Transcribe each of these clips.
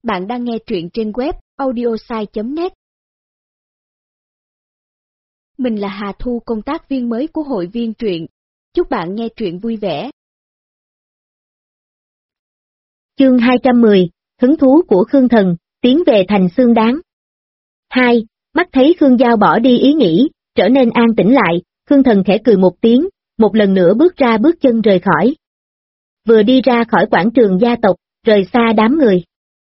Bạn đang nghe truyện trên web audiosai.net. Mình là Hà Thu, công tác viên mới của hội viên truyện. Chúc bạn nghe truyện vui vẻ. Chương 210, hứng thú của Khương Thần, tiến về thành xương đáng. 2. Mắt thấy Khương Giao bỏ đi ý nghĩ, trở nên an tĩnh lại, Khương Thần khẽ cười một tiếng, một lần nữa bước chân rời khỏi. Vừa đi ra khỏi quảng trường gia tộc, rời xa đám người.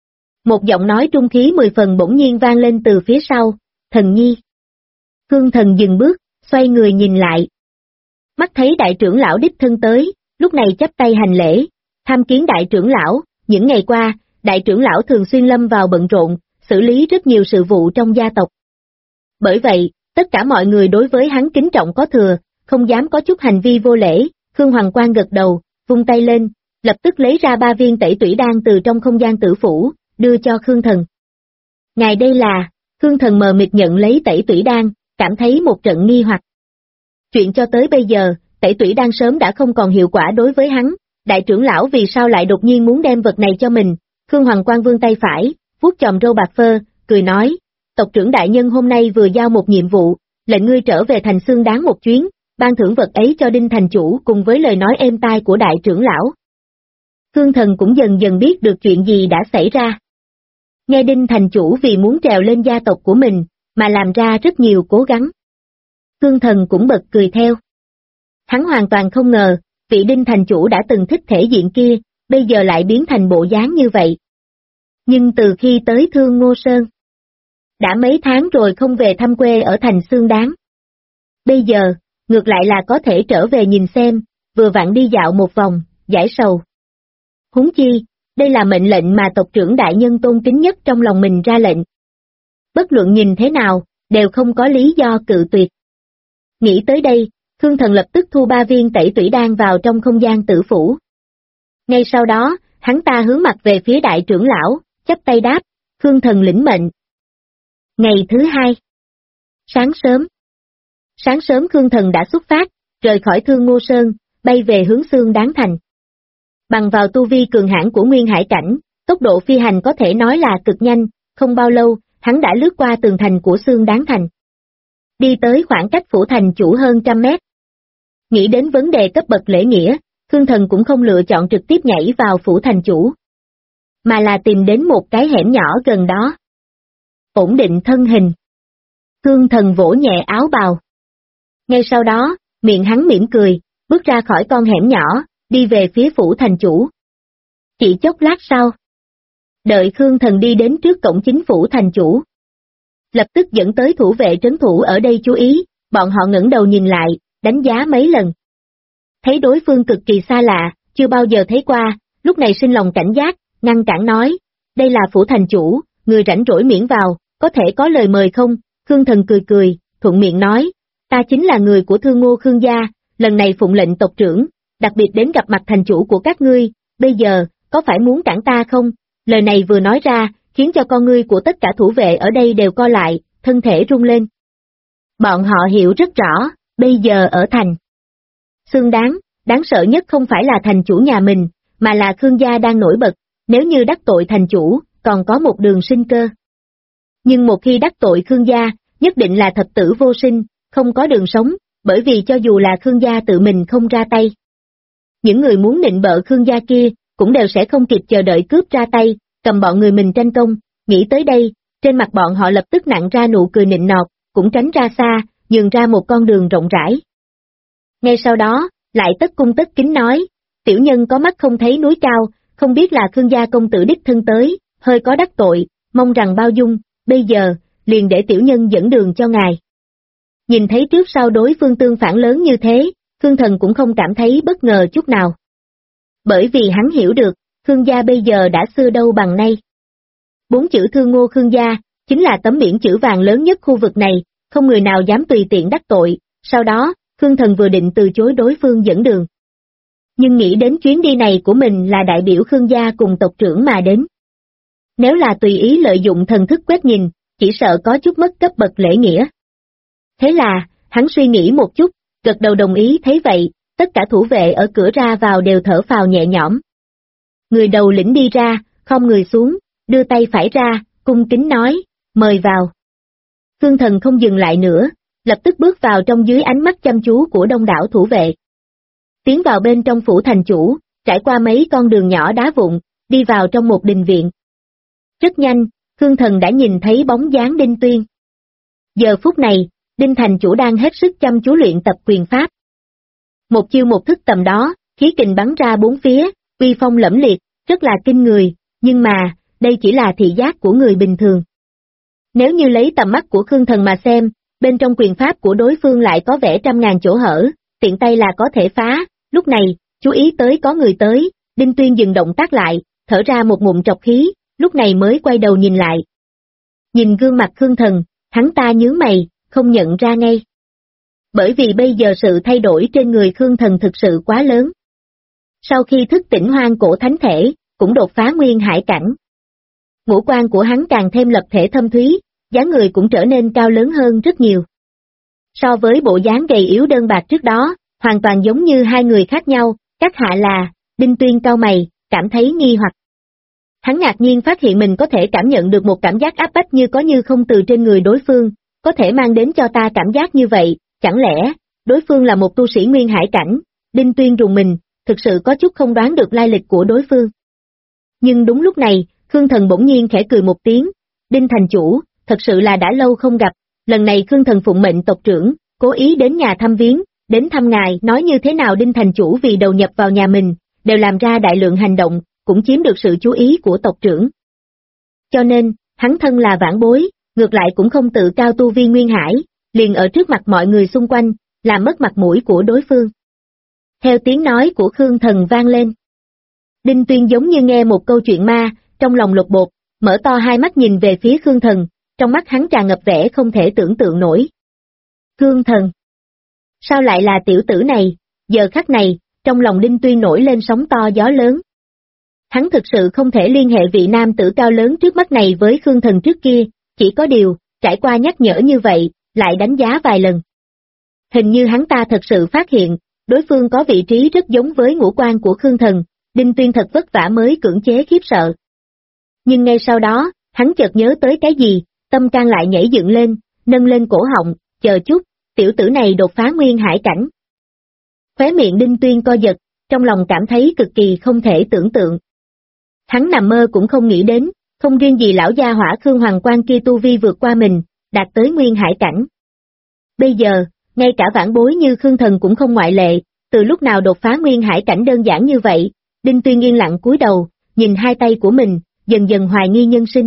Một giọng nói trung khí 10 phần bỗng nhiên vang lên từ phía sau, Thần Nhi. Khương Thần dừng bước, xoay người nhìn lại. Mắt thấy đại trưởng lão đích thân tới, lúc này chắp tay hành lễ, tham kiến đại trưởng lão. Những ngày qua, đại trưởng lão thường xuyên lâm vào bận rộn, xử lý rất nhiều sự vụ trong gia tộc. Bởi vậy, tất cả mọi người đối với hắn kính trọng có thừa, không dám có chút hành vi vô lễ. Khương Hoàng Quang gật đầu, vung tay lên, lập tức lấy ra 3 viên tẩy tủy đan từ trong không gian tử phủ, đưa cho Khương Thần. Ngài đây là, Khương Thần mờ mịt nhận lấy tẩy tủy đan, cảm thấy một trận nghi hoặc. Chuyện cho tới bây giờ, tẩy tủy đan sớm đã không còn hiệu quả đối với hắn, đại trưởng lão vì sao lại đột nhiên muốn đem vật này cho mình? Khương Hoàng Quang vươn tay phải, vuốt chòm râu bạc phơ, cười nói, tộc trưởng đại nhân hôm nay vừa giao một nhiệm vụ, lệnh ngươi trở về thành xương đáng một chuyến, ban thưởng vật ấy cho Đinh thành chủ cùng với lời nói êm tai của đại trưởng lão. Khương Thần cũng dần dần biết được chuyện gì đã xảy ra. Nghe Đinh thành chủ vì muốn trèo lên gia tộc của mình, mà làm ra rất nhiều cố gắng. Khương Thần cũng bật cười theo. Hắn hoàn toàn không ngờ, vị Đinh thành chủ đã từng thích thể diện kia, bây giờ lại biến thành bộ dáng như vậy. Nhưng từ khi tới Thương Ngô Sơn, đã mấy tháng rồi không về thăm quê ở thành xương đáng. Bây giờ, ngược lại là có thể trở về nhìn xem, vừa vặn đi dạo một vòng, giải sầu. Huống chi, đây là mệnh lệnh mà tộc trưởng đại nhân tôn kính nhất trong lòng mình ra lệnh. Bất luận nhìn thế nào, đều không có lý do cự tuyệt. Nghĩ tới đây, Khương Thần lập tức thu 3 viên tẩy tủy đan vào trong không gian tử phủ. Ngay sau đó, hắn ta hướng mặt về phía đại trưởng lão, chắp tay đáp, Khương Thần lĩnh mệnh. Ngày thứ 2. Sáng sớm Khương Thần đã xuất phát, rời khỏi Thương Ngô Sơn, bay về hướng xương đáng thành. Bằng vào tu vi cường hãn của Nguyên Hải cảnh, tốc độ phi hành có thể nói là cực nhanh, không bao lâu, hắn đã lướt qua tường thành của xương đáng thành. Đi tới khoảng cách phủ thành chủ hơn 100 mét. Nghĩ đến vấn đề cấp bậc lễ nghĩa, Khương Thần cũng không lựa chọn trực tiếp nhảy vào phủ thành chủ, mà là tìm đến một cái hẻm nhỏ gần đó. Ổn định thân hình. Khương Thần vỗ nhẹ áo bào. Ngay sau đó, miệng hắn mỉm cười, bước ra khỏi con hẻm nhỏ, đi về phía phủ thành chủ. Chỉ chốc lát sau, đợi Khương Thần đi đến trước cổng chính phủ thành chủ, lập tức dẫn tới thủ vệ trấn thủ ở đây chú ý, bọn họ ngẩng đầu nhìn lại, đánh giá mấy lần. Thấy đối phương cực kỳ xa lạ, chưa bao giờ thấy qua, lúc này sinh lòng cảnh giác, ngăn cản nói, đây là phủ thành chủ, người rảnh rỗi miễn vào, có thể có lời mời không? Khương Thần cười, thuận miệng nói, ta chính là người của Thương Ngô Khương gia, lần này phụng lệnh tộc trưởng, đặc biệt đến gặp mặt thành chủ của các ngươi, bây giờ, có phải muốn cản ta không? Lời này vừa nói ra, khiến cho con ngươi của tất cả thủ vệ ở đây đều co lại, thân thể rung lên. Bọn họ hiểu rất rõ, bây giờ ở thành xương đáng sợ nhất không phải là thành chủ nhà mình, mà là Khương gia đang nổi bật, nếu như đắc tội thành chủ, còn có một đường sinh cơ. Nhưng một khi đắc tội Khương gia, nhất định là thập tử vô sinh, không có đường sống, bởi vì cho dù là Khương gia tự mình không ra tay, những người muốn nịnh bợ Khương gia kia, cũng đều sẽ không kịp chờ đợi cướp ra tay, cầm bọn người mình tranh công. Nghĩ tới đây, trên mặt bọn họ lập tức nặn ra nụ cười nịnh nọt, cũng tránh ra xa, nhường ra một con đường rộng rãi. Ngay sau đó, lại tất cung tất kính nói, tiểu nhân có mắt không thấy núi cao, không biết là Khương gia công tử đích thân tới, hơi có đắc tội, mong rằng bao dung, bây giờ, liền để tiểu nhân dẫn đường cho ngài. Nhìn thấy trước sau đối phương tương phản lớn như thế, Khương Thần cũng không cảm thấy bất ngờ chút nào. Bởi vì hắn hiểu được, Khương gia bây giờ đã xưa đâu bằng nay. 4 chữ Thương Ngô Khương gia, chính là tấm biển chữ vàng lớn nhất khu vực này, không người nào dám tùy tiện đắc tội. Sau đó, Khương Thần vừa định từ chối đối phương dẫn đường. Nhưng nghĩ đến chuyến đi này của mình là đại biểu Khương gia cùng tộc trưởng mà đến. Nếu là tùy ý lợi dụng thần thức quét nhìn, chỉ sợ có chút mất cấp bậc lễ nghĩa. Thế là, hắn suy nghĩ một chút, gật đầu đồng ý. Thấy vậy, tất cả thủ vệ ở cửa ra vào đều thở phào nhẹ nhõm. Người đầu lĩnh đi ra, khom người xuống, đưa tay phải ra, cung kính nói, mời vào. Khương Thần không dừng lại nữa, lập tức bước vào trong dưới ánh mắt chăm chú của đông đảo thủ vệ. Tiến vào bên trong phủ thành chủ, trải qua mấy con đường nhỏ đá vụn, đi vào trong một đình viện. Rất nhanh, Khương Thần đã nhìn thấy bóng dáng Đinh Tuyên. Giờ phút này, Đinh thành chủ đang hết sức chăm chú luyện tập quyền pháp. Một chiêu một thức tầm đó, khí kình bắn ra bốn phía, uy phong lẫm liệt, rất là kinh người, nhưng mà, đây chỉ là thị giác của người bình thường. Nếu như lấy tầm mắt của Khương Thần mà xem, bên trong quyền pháp của đối phương lại có vẻ trăm ngàn chỗ hở, tiện tay là có thể phá, lúc này, chú ý tới có người tới, Đinh Tuyên dừng động tác lại, thở ra một ngụm trọc khí, lúc này mới quay đầu nhìn lại. Nhìn gương mặt Khương Thần, hắn ta nhướng mày, không nhận ra ngay. Bởi vì bây giờ sự thay đổi trên người Khương Thần thực sự quá lớn. Sau khi thức tỉnh hoang cổ thánh thể, cũng đột phá nguyên hải cảnh. Ngũ quan của hắn càng thêm lập thể thâm thúy, dáng người cũng trở nên cao lớn hơn rất nhiều. So với bộ dáng gầy yếu đơn bạc trước đó, hoàn toàn giống như hai người khác nhau, các hạ là, Đinh Tuyên cau mày, cảm thấy nghi hoặc. Hắn ngạc nhiên phát hiện mình có thể cảm nhận được một cảm giác áp bách như có như không từ trên người đối phương, có thể mang đến cho ta cảm giác như vậy, chẳng lẽ, đối phương là một tu sĩ nguyên hải cảnh, Đinh Tuyên rùng mình, thực sự có chút không đoán được lai lịch của đối phương. Nhưng đúng lúc này, Khương Thần bỗng nhiên khẽ cười một tiếng, Đinh thành chủ, thật sự là đã lâu không gặp, lần này Khương Thần phụng mệnh tộc trưởng, cố ý đến nhà thăm viếng, đến thăm ngài, nói như thế nào Đinh thành chủ vì đầu nhập vào nhà mình, đều làm ra đại lượng hành động, cũng chiếm được sự chú ý của tộc trưởng. Cho nên, hắn thân là vãn bối, ngược lại cũng không tự cao tu vi nguyên hải, liền ở trước mặt mọi người xung quanh, làm mất mặt mũi của đối phương. Theo tiếng nói của Khương Thần vang lên. Đinh Tuyên giống như nghe một câu chuyện ma, trong lòng lột bột, mở to hai mắt nhìn về phía Khương Thần, trong mắt hắn tràn ngập vẻ không thể tưởng tượng nổi. Khương Thần! Sao lại là tiểu tử này? Giờ khắc này, trong lòng Đinh Tuyên nổi lên sóng to gió lớn. Hắn thực sự không thể liên hệ vị nam tử cao lớn trước mắt này với Khương Thần trước kia, chỉ có điều, trải qua nhắc nhở như vậy, lại đánh giá vài lần. Hình như hắn ta thật sự phát hiện, đối phương có vị trí rất giống với ngũ quan của Khương Thần, Đinh Tuyên thật vất vả mới cưỡng chế khiếp sợ. Nhưng ngay sau đó, hắn chợt nhớ tới cái gì, tâm can lại nhảy dựng lên, nâng lên cổ họng, chờ chút, tiểu tử này đột phá nguyên hải cảnh. Khóe miệng Đinh Tuyên co giật, trong lòng cảm thấy cực kỳ không thể tưởng tượng. Hắn nằm mơ cũng không nghĩ đến, không riêng gì lão gia hỏa Khương Hoàng Quan kia tu vi vượt qua mình, đạt tới nguyên hải cảnh. Bây giờ, ngay cả vãn bối như Khương Thần cũng không ngoại lệ, từ lúc nào đột phá nguyên hải cảnh đơn giản như vậy, Đinh Tuyên yên lặng cúi đầu, nhìn hai tay của mình, dần dần hoài nghi nhân sinh.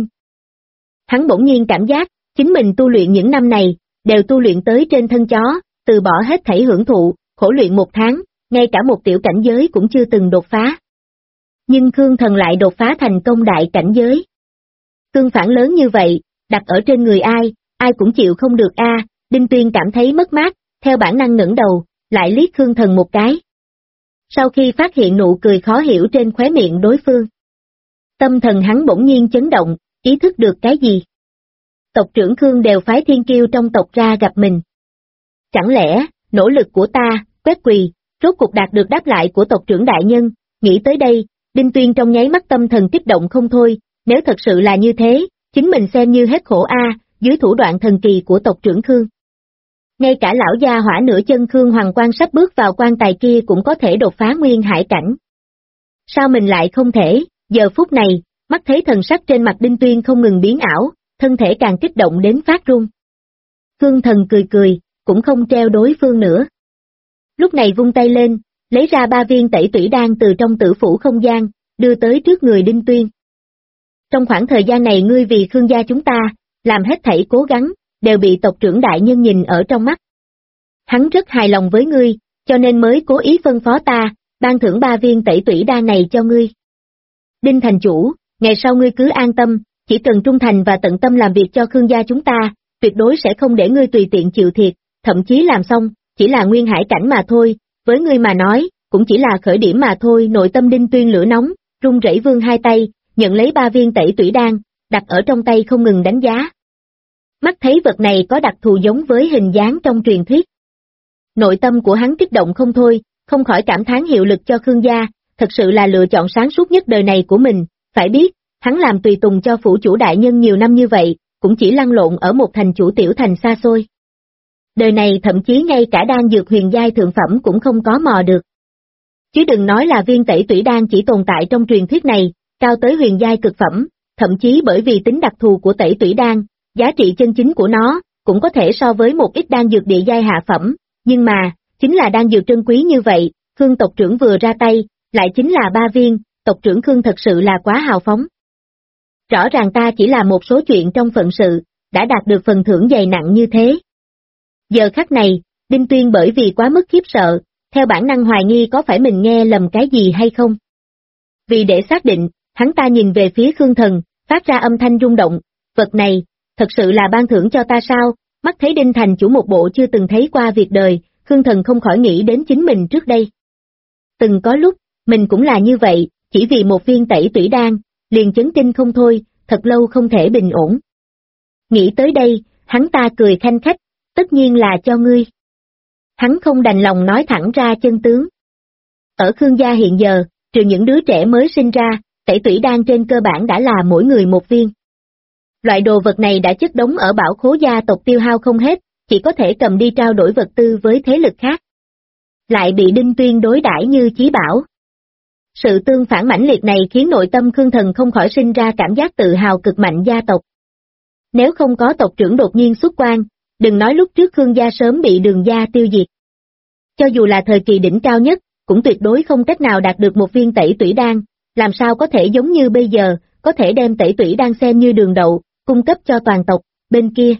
Hắn bỗng nhiên cảm giác, chính mình tu luyện những năm này, đều tu luyện tới trên thân chó, từ bỏ hết thảy hưởng thụ, khổ luyện một tháng, ngay cả một tiểu cảnh giới cũng chưa từng đột phá. Nhưng Khương Thần lại đột phá thành công đại cảnh giới. Tương phản lớn như vậy, đặt ở trên người ai cũng chịu không được a. Đinh Tuyên cảm thấy mất mát, theo bản năng ngẩng đầu, lại liếc Khương Thần một cái. Sau khi phát hiện nụ cười khó hiểu trên khóe miệng đối phương, tâm thần hắn bỗng nhiên chấn động, ý thức được cái gì? Tộc trưởng Khương đều phái thiên kiêu trong tộc ra gặp mình. Chẳng lẽ, nỗ lực của ta, quét quỳ, rốt cuộc đạt được đáp lại của tộc trưởng đại nhân, nghĩ tới đây, Đinh Tuyên trong nháy mắt tâm thần kích động không thôi, nếu thật sự là như thế, chính mình xem như hết khổ dưới thủ đoạn thần kỳ của tộc trưởng Khương. Ngay cả lão gia hỏa nửa chân Khương Hoàng Quan sắp bước vào quan tài kia cũng có thể đột phá nguyên hải cảnh. Sao mình lại không thể, giờ phút này, mắt thấy thần sắc trên mặt Đinh Tuyên không ngừng biến ảo, thân thể càng kích động đến phát run. Khương Thần cười, cũng không treo đối phương nữa. Lúc này vung tay lên, lấy ra 3 viên tẩy tủy đan từ trong tử phủ không gian, đưa tới trước người Đinh Tuyên. Trong khoảng thời gian này ngươi vì Khương gia chúng ta, làm hết thảy cố gắng, đều bị tộc trưởng đại nhân nhìn ở trong mắt. Hắn rất hài lòng với ngươi, cho nên mới cố ý phân phó ta, ban thưởng 3 viên tẩy tủy đan này cho ngươi. Đinh thành chủ, ngày sau ngươi cứ an tâm, chỉ cần trung thành và tận tâm làm việc cho Khương gia chúng ta, tuyệt đối sẽ không để ngươi tùy tiện chịu thiệt, thậm chí làm xong, chỉ là nguyên hải cảnh mà thôi, với ngươi mà nói, cũng chỉ là khởi điểm mà thôi. Nội tâm Đinh Tuyên lửa nóng, run rẩy vươn hai tay, nhận lấy 3 viên tẩy tủy đan, đặt ở trong tay không ngừng đánh giá. Mắt thấy vật này có đặc thù giống với hình dáng trong truyền thuyết. Nội tâm của hắn kích động không thôi, không khỏi cảm thán hiệu lực cho Khương gia, thật sự là lựa chọn sáng suốt nhất đời này của mình, phải biết, hắn làm tùy tùng cho phủ chủ đại nhân nhiều năm như vậy, cũng chỉ lăn lộn ở một thành chủ tiểu thành xa xôi. Đời này thậm chí ngay cả đan dược huyền giai thượng phẩm cũng không có mò được. Chứ đừng nói là viên tẩy tủy đan chỉ tồn tại trong truyền thuyết này, cao tới huyền giai cực phẩm, thậm chí bởi vì tính đặc thù của tẩy tủy đan, giá trị chân chính của nó cũng có thể so với một ít đan dược địa giai hạ phẩm, nhưng mà, chính là đan dược trân quý như vậy, Khương tộc trưởng vừa ra tay, lại chính là 3 viên, tộc trưởng Khương thật sự là quá hào phóng. Rõ ràng ta chỉ là một số chuyện trong phận sự, đã đạt được phần thưởng dày nặng như thế. Giờ khắc này, Đinh Tuyên bởi vì quá mức khiếp sợ, theo bản năng hoài nghi có phải mình nghe lầm cái gì hay không. Vì để xác định, hắn ta nhìn về phía Khương Thần, phát ra âm thanh rung động, vật này, thật sự là ban thưởng cho ta sao? Mắt thấy Đinh Thành chủ một bộ chưa từng thấy qua việc đời, Khương Thần không khỏi nghĩ đến chính mình trước đây. Từng có lúc, mình cũng là như vậy, chỉ vì một viên tẩy tủy đan, liền chấn kinh không thôi, thật lâu không thể bình ổn. Nghĩ tới đây, hắn ta cười khanh khách, tất nhiên là cho ngươi. Hắn không đành lòng nói thẳng ra chân tướng. Ở Khương gia hiện giờ, trừ những đứa trẻ mới sinh ra, tẩy tủy đan trên cơ bản đã là mỗi người một viên. Loại đồ vật này đã chất đống ở bảo khố gia tộc tiêu hao không hết, chỉ có thể cầm đi trao đổi vật tư với thế lực khác. Lại bị Đinh Tuyên đối đãi như chí bảo. Sự tương phản mãnh liệt này khiến nội tâm Khương Thần không khỏi sinh ra cảm giác tự hào cực mạnh gia tộc. Nếu không có tộc trưởng đột nhiên xuất quan, đừng nói lúc trước Khương gia sớm bị Đường gia tiêu diệt. Cho dù là thời kỳ đỉnh cao nhất, cũng tuyệt đối không cách nào đạt được một viên tẩy tủy đan, làm sao có thể giống như bây giờ, có thể đem tẩy tủy đan xem như đường đậu, cung cấp cho toàn tộc, bên kia.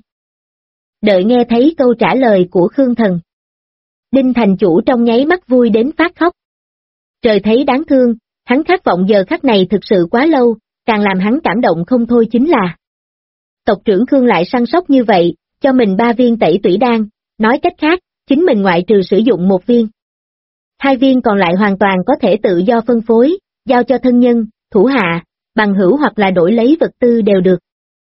Đợi nghe thấy câu trả lời của Khương Thần. Đinh thành chủ trong nháy mắt vui đến phát khóc. Trời thấy đáng thương, hắn khát vọng giờ khắc này thực sự quá lâu, càng làm hắn cảm động không thôi chính là tộc trưởng Khương lại săn sóc như vậy, cho mình 3 viên tẩy tủy đan, nói cách khác, chính mình ngoại trừ sử dụng 1 viên. 2 viên còn lại hoàn toàn có thể tự do phân phối, giao cho thân nhân, thủ hạ, bằng hữu hoặc là đổi lấy vật tư đều được.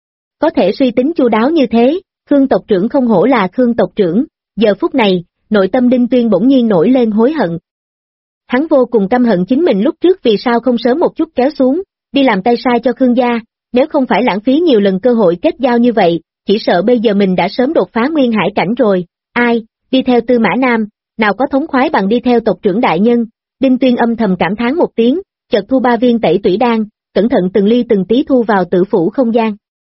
Có thể suy tính chu đáo như thế, Khương tộc trưởng không hổ là Khương tộc trưởng, giờ phút này, nội tâm Đinh Tuyên bỗng nhiên nổi lên hối hận. Hắn vô cùng căm hận chính mình lúc trước vì sao không sớm một chút kéo xuống, đi làm tay sai cho Khương gia, nếu không phải lãng phí nhiều lần cơ hội kết giao như vậy, chỉ sợ bây giờ mình đã sớm đột phá nguyên hải cảnh rồi, ai, đi theo Tư Mã Nam, nào có thống khoái bằng đi theo tộc trưởng đại nhân. Đinh Tuyên âm thầm cảm thán một tiếng, chợt thu 3 viên tẩy tủy đan, cẩn thận từng ly từng tí thu vào tử phủ không gian.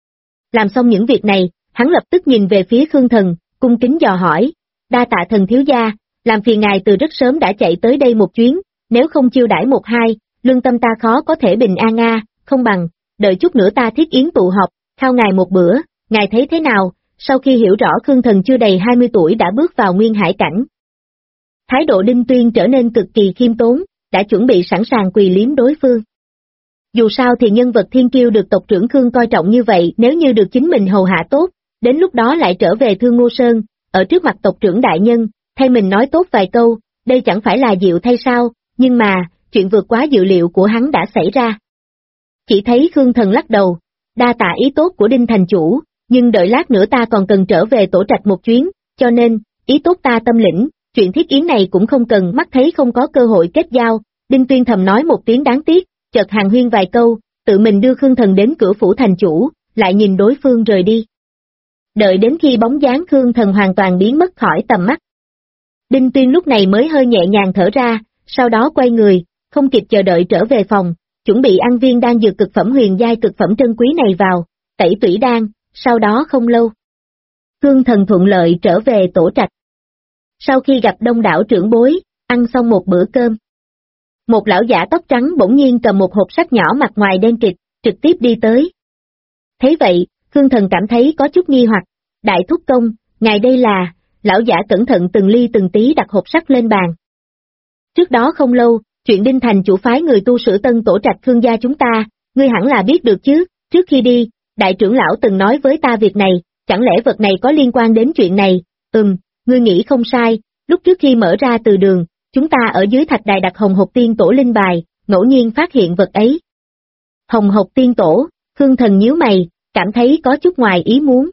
Làm xong những việc này, hắn lập tức nhìn về phía Khương Thần, cung kính dò hỏi, đa tạ thần thiếu gia, làm phiền ngài từ rất sớm đã chạy tới đây một chuyến, nếu không chiêu đãi 1-2, lương tâm ta khó có thể bình an không bằng, đợi chút nữa ta thiết yến tụ họp, khao ngài một bữa, ngài thấy thế nào? Sau khi hiểu rõ Khương Thần chưa đầy 20 tuổi đã bước vào nguyên hải cảnh. Thái độ Đinh Tuyên trở nên cực kỳ khiêm tốn, đã chuẩn bị sẵn sàng quỳ liếm đối phương. Dù sao thì nhân vật thiên kiêu được tộc trưởng Khương coi trọng như vậy, nếu như được chính mình hầu hạ tốt, đến lúc đó lại trở về Thương Ngô Sơn, ở trước mặt tộc trưởng đại nhân, thay mình nói tốt vài câu, đây chẳng phải là diệu thay sao, nhưng mà, chuyện vượt quá dự liệu của hắn đã xảy ra. Chỉ thấy Khương Thần lắc đầu, đa tạ ý tốt của Đinh thành chủ, nhưng đợi lát nữa ta còn cần trở về tổ trạch một chuyến, cho nên, ý tốt ta tâm lĩnh, chuyện thiết yến này cũng không cần, mắt thấy không có cơ hội kết giao. Đinh Tuyên thầm nói một tiếng đáng tiếc, chợt hàn huyên vài câu, tự mình đưa Khương Thần đến cửa phủ thành chủ, lại nhìn đối phương rời đi. Đợi đến khi bóng dáng Khương Thần hoàn toàn biến mất khỏi tầm mắt. Đinh Tuyên lúc này mới hơi nhẹ nhàng thở ra, sau đó quay người, không kịp chờ đợi trở về phòng, chuẩn bị ăn viên đan dược cực phẩm huyền giai cực phẩm trân quý này vào, tẩy tủy đan, sau đó không lâu. Khương Thần thuận lợi trở về tổ trạch. Sau khi gặp đông đảo trưởng bối, ăn xong một bữa cơm. Một lão giả tóc trắng bỗng nhiên cầm một hộp sách nhỏ mặt ngoài đen kịt, trực tiếp đi tới. Thấy vậy, Khương Thần cảm thấy có chút nghi hoặc, đại thúc công, ngài đây là, lão giả cẩn thận từng ly từng tí đặt hộp sắt lên bàn. Trước đó không lâu, chuyện Đinh Thành chủ phái người tu sửa tân tổ trạch Khương gia chúng ta, ngươi hẳn là biết được chứ, trước khi đi, đại trưởng lão từng nói với ta việc này, chẳng lẽ vật này có liên quan đến chuyện này, ngươi nghĩ không sai, lúc trước khi mở ra từ đường, chúng ta ở dưới thạch đài đặt hồng hộc tiên tổ linh bài, ngẫu nhiên phát hiện vật ấy. Hồng hộc tiên tổ, Khương Thần nhíu mày, cảm thấy có chút ngoài ý muốn.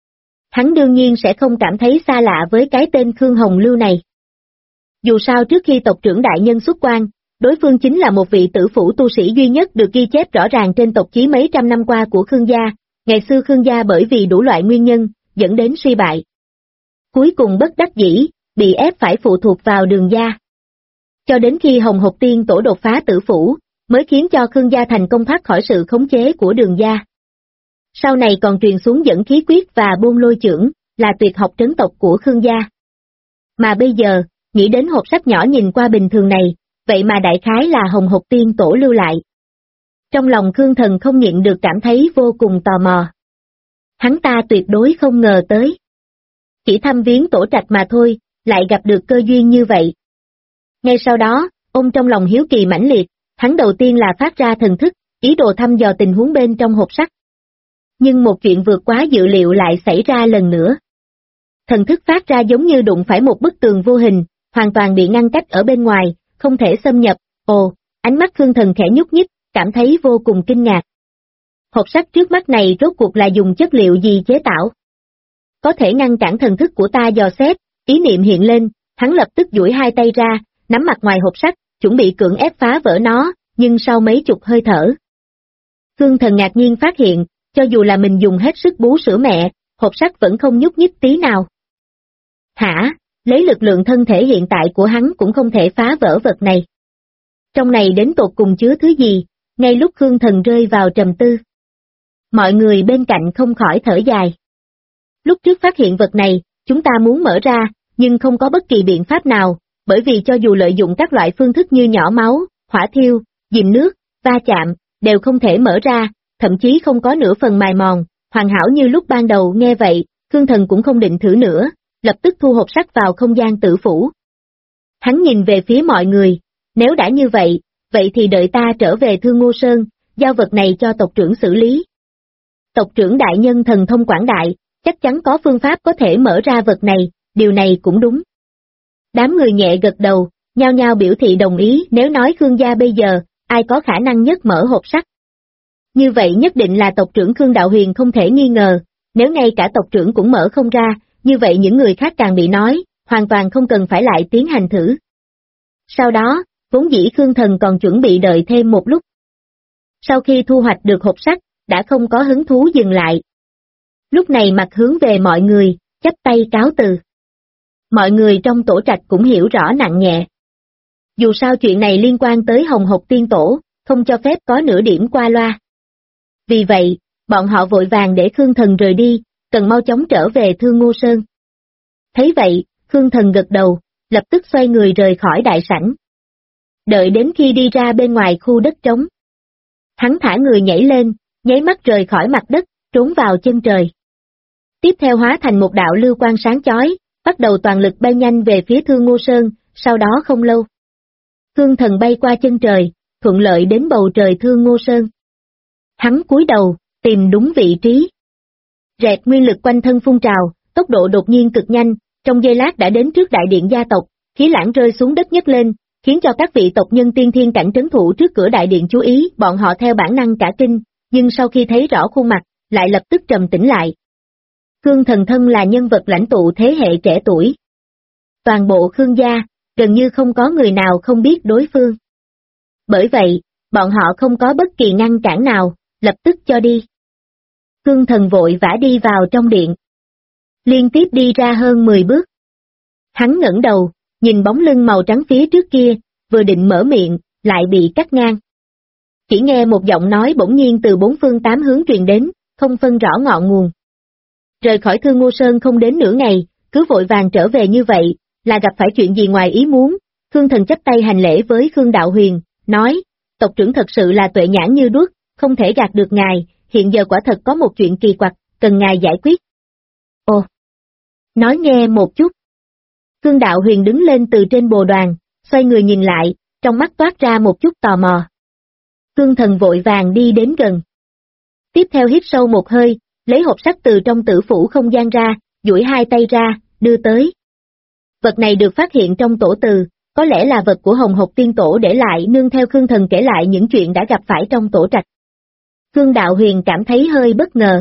Hắn đương nhiên sẽ không cảm thấy xa lạ với cái tên Khương Hồng Lưu này. Dù sao trước khi tộc trưởng đại nhân xuất quan, đối phương chính là một vị tử phủ tu sĩ duy nhất được ghi chép rõ ràng trên tộc chí mấy trăm năm qua của Khương gia. Ngày xưa Khương gia bởi vì đủ loại nguyên nhân, dẫn đến suy bại. Cuối cùng bất đắc dĩ, bị ép phải phụ thuộc vào Đường gia. Cho đến khi Hồng Hộc Tiên Tổ đột phá tử phủ, mới khiến cho Khương gia thành công thoát khỏi sự khống chế của Đường gia. Sau này còn truyền xuống dẫn khí quyết và buôn lôi chưởng, là tuyệt học trấn tộc của Khương gia. Mà bây giờ, nghĩ đến hộp sách nhỏ nhìn qua bình thường này, vậy mà đại khái là Hồng Hộc Tiên Tổ lưu lại. Trong lòng Khương Thần không nhịn được cảm thấy vô cùng tò mò. Hắn ta tuyệt đối không ngờ tới. Chỉ thăm viếng tổ trạch mà thôi, lại gặp được cơ duyên như vậy. Ngay sau đó, ông trong lòng hiếu kỳ mãnh liệt, hắn đầu tiên là phát ra thần thức, ý đồ thăm dò tình huống bên trong hộp sắt. Nhưng một chuyện vượt quá dự liệu lại xảy ra lần nữa. Thần thức phát ra giống như đụng phải một bức tường vô hình, hoàn toàn bị ngăn cách ở bên ngoài, không thể xâm nhập. Ồ, ánh mắt Khương Thần khẽ nhúc nhích, cảm thấy vô cùng kinh ngạc. Hộp sắt trước mắt này rốt cuộc là dùng chất liệu gì chế tạo? Có thể ngăn cản thần thức của ta dò xét, ý niệm hiện lên, hắn lập tức duỗi hai tay ra, nắm mặt ngoài hộp sắt, chuẩn bị cưỡng ép phá vỡ nó, nhưng sau mấy chục hơi thở. Khương Thần ngạc nhiên phát hiện, cho dù là mình dùng hết sức bú sữa mẹ, hộp sắt vẫn không nhúc nhích tí nào. Hả, lấy lực lượng thân thể hiện tại của hắn cũng không thể phá vỡ vật này. Trong này đến tột cùng chứa thứ gì, ngay lúc Khương Thần rơi vào trầm tư. Mọi người bên cạnh không khỏi thở dài. Lúc trước phát hiện vật này, chúng ta muốn mở ra, nhưng không có bất kỳ biện pháp nào, bởi vì cho dù lợi dụng các loại phương thức như nhỏ máu, hỏa thiêu, dìm nước, va chạm, đều không thể mở ra, thậm chí không có nửa phần mài mòn, hoàn hảo như lúc ban đầu. Nghe vậy, Khương Thần cũng không định thử nữa, lập tức thu hộp sắt vào không gian tử phủ. Hắn nhìn về phía mọi người, nếu đã như vậy, vậy thì đợi ta trở về Thương Ngô Sơn, giao vật này cho tộc trưởng xử lý. Tộc trưởng đại nhân thần thông quảng đại, chắc chắn có phương pháp có thể mở ra vật này, điều này cũng đúng. Đám người nhẹ gật đầu, nhao nhao biểu thị đồng ý. Nếu nói Khương gia bây giờ, ai có khả năng nhất mở hộp sắt? Như vậy nhất định là tộc trưởng Khương Đạo Huyền không thể nghi ngờ, nếu ngay cả tộc trưởng cũng mở không ra, như vậy những người khác càng bị nói, hoàn toàn không cần phải lại tiến hành thử. Sau đó, vốn dĩ Khương Thần còn chuẩn bị đợi thêm một lúc. Sau khi thu hoạch được hộp sắt, đã không có hứng thú dừng lại. Lúc này mặt hướng về mọi người, chắp tay cáo từ. Mọi người trong tổ trạch cũng hiểu rõ nặng nhẹ. Dù sao chuyện này liên quan tới Hồng Hộc Tiên Tổ, không cho phép có nửa điểm qua loa. Vì vậy, bọn họ vội vàng để Khương Thần rời đi, cần mau chóng trở về Thương Ngô Sơn. Thấy vậy, Khương Thần gật đầu, lập tức xoay người rời khỏi đại sảnh. Đợi đến khi đi ra bên ngoài khu đất trống. Hắn thả người nhảy lên, nháy mắt rời khỏi mặt đất, trốn vào chân trời. Tiếp theo hóa thành một đạo lưu quang sáng chói, bắt đầu toàn lực bay nhanh về phía Thương Ngô Sơn, sau đó không lâu. Khương Thần bay qua chân trời, thuận lợi đến bầu trời Thương Ngô Sơn. Hắn cúi đầu, tìm đúng vị trí. Rẹt nguyên lực quanh thân phun trào, tốc độ đột nhiên cực nhanh, trong giây lát đã đến trước đại điện gia tộc, khí lãng rơi xuống đất nhấc lên, khiến cho các vị tộc nhân tiên thiên cảnh trấn thủ trước cửa đại điện chú ý, bọn họ theo bản năng cả kinh, nhưng sau khi thấy rõ khuôn mặt, lại lập tức trầm tĩnh lại. Khương Thần thân là nhân vật lãnh tụ thế hệ trẻ tuổi. Toàn bộ Khương gia, gần như không có người nào không biết đối phương. Bởi vậy, bọn họ không có bất kỳ ngăn cản nào, lập tức cho đi. Khương Thần vội vã đi vào trong điện. Liên tiếp đi ra hơn 10 bước. Hắn ngẩng đầu, nhìn bóng lưng màu trắng phía trước kia, vừa định mở miệng, lại bị cắt ngang. Chỉ nghe một giọng nói bỗng nhiên từ bốn phương tám hướng truyền đến, không phân rõ ngọn nguồn. Rời khỏi Thương Ngô Sơn không đến nửa ngày, cứ vội vàng trở về như vậy, là gặp phải chuyện gì ngoài ý muốn. Khương Thần chắp tay hành lễ với Khương Đạo Huyền, nói, tộc trưởng thật sự là tuệ nhãn như đuốc, không thể gạt được ngài, hiện giờ quả thật có một chuyện kỳ quặc, cần ngài giải quyết. Ồ! Nói nghe một chút. Khương Đạo Huyền đứng lên từ trên bồ đoàn, xoay người nhìn lại, trong mắt toát ra một chút tò mò. Khương Thần vội vàng đi đến gần. Tiếp theo hít sâu một hơi, lấy hộp sắt từ trong tử phủ không gian ra, duỗi hai tay ra, đưa tới. Vật này được phát hiện trong tổ từ, có lẽ là vật của Hồng Hộc Tiên Tổ để lại nương theo Khương Thần kể lại những chuyện đã gặp phải trong tổ trạch. Khương Đạo Huyền cảm thấy hơi bất ngờ.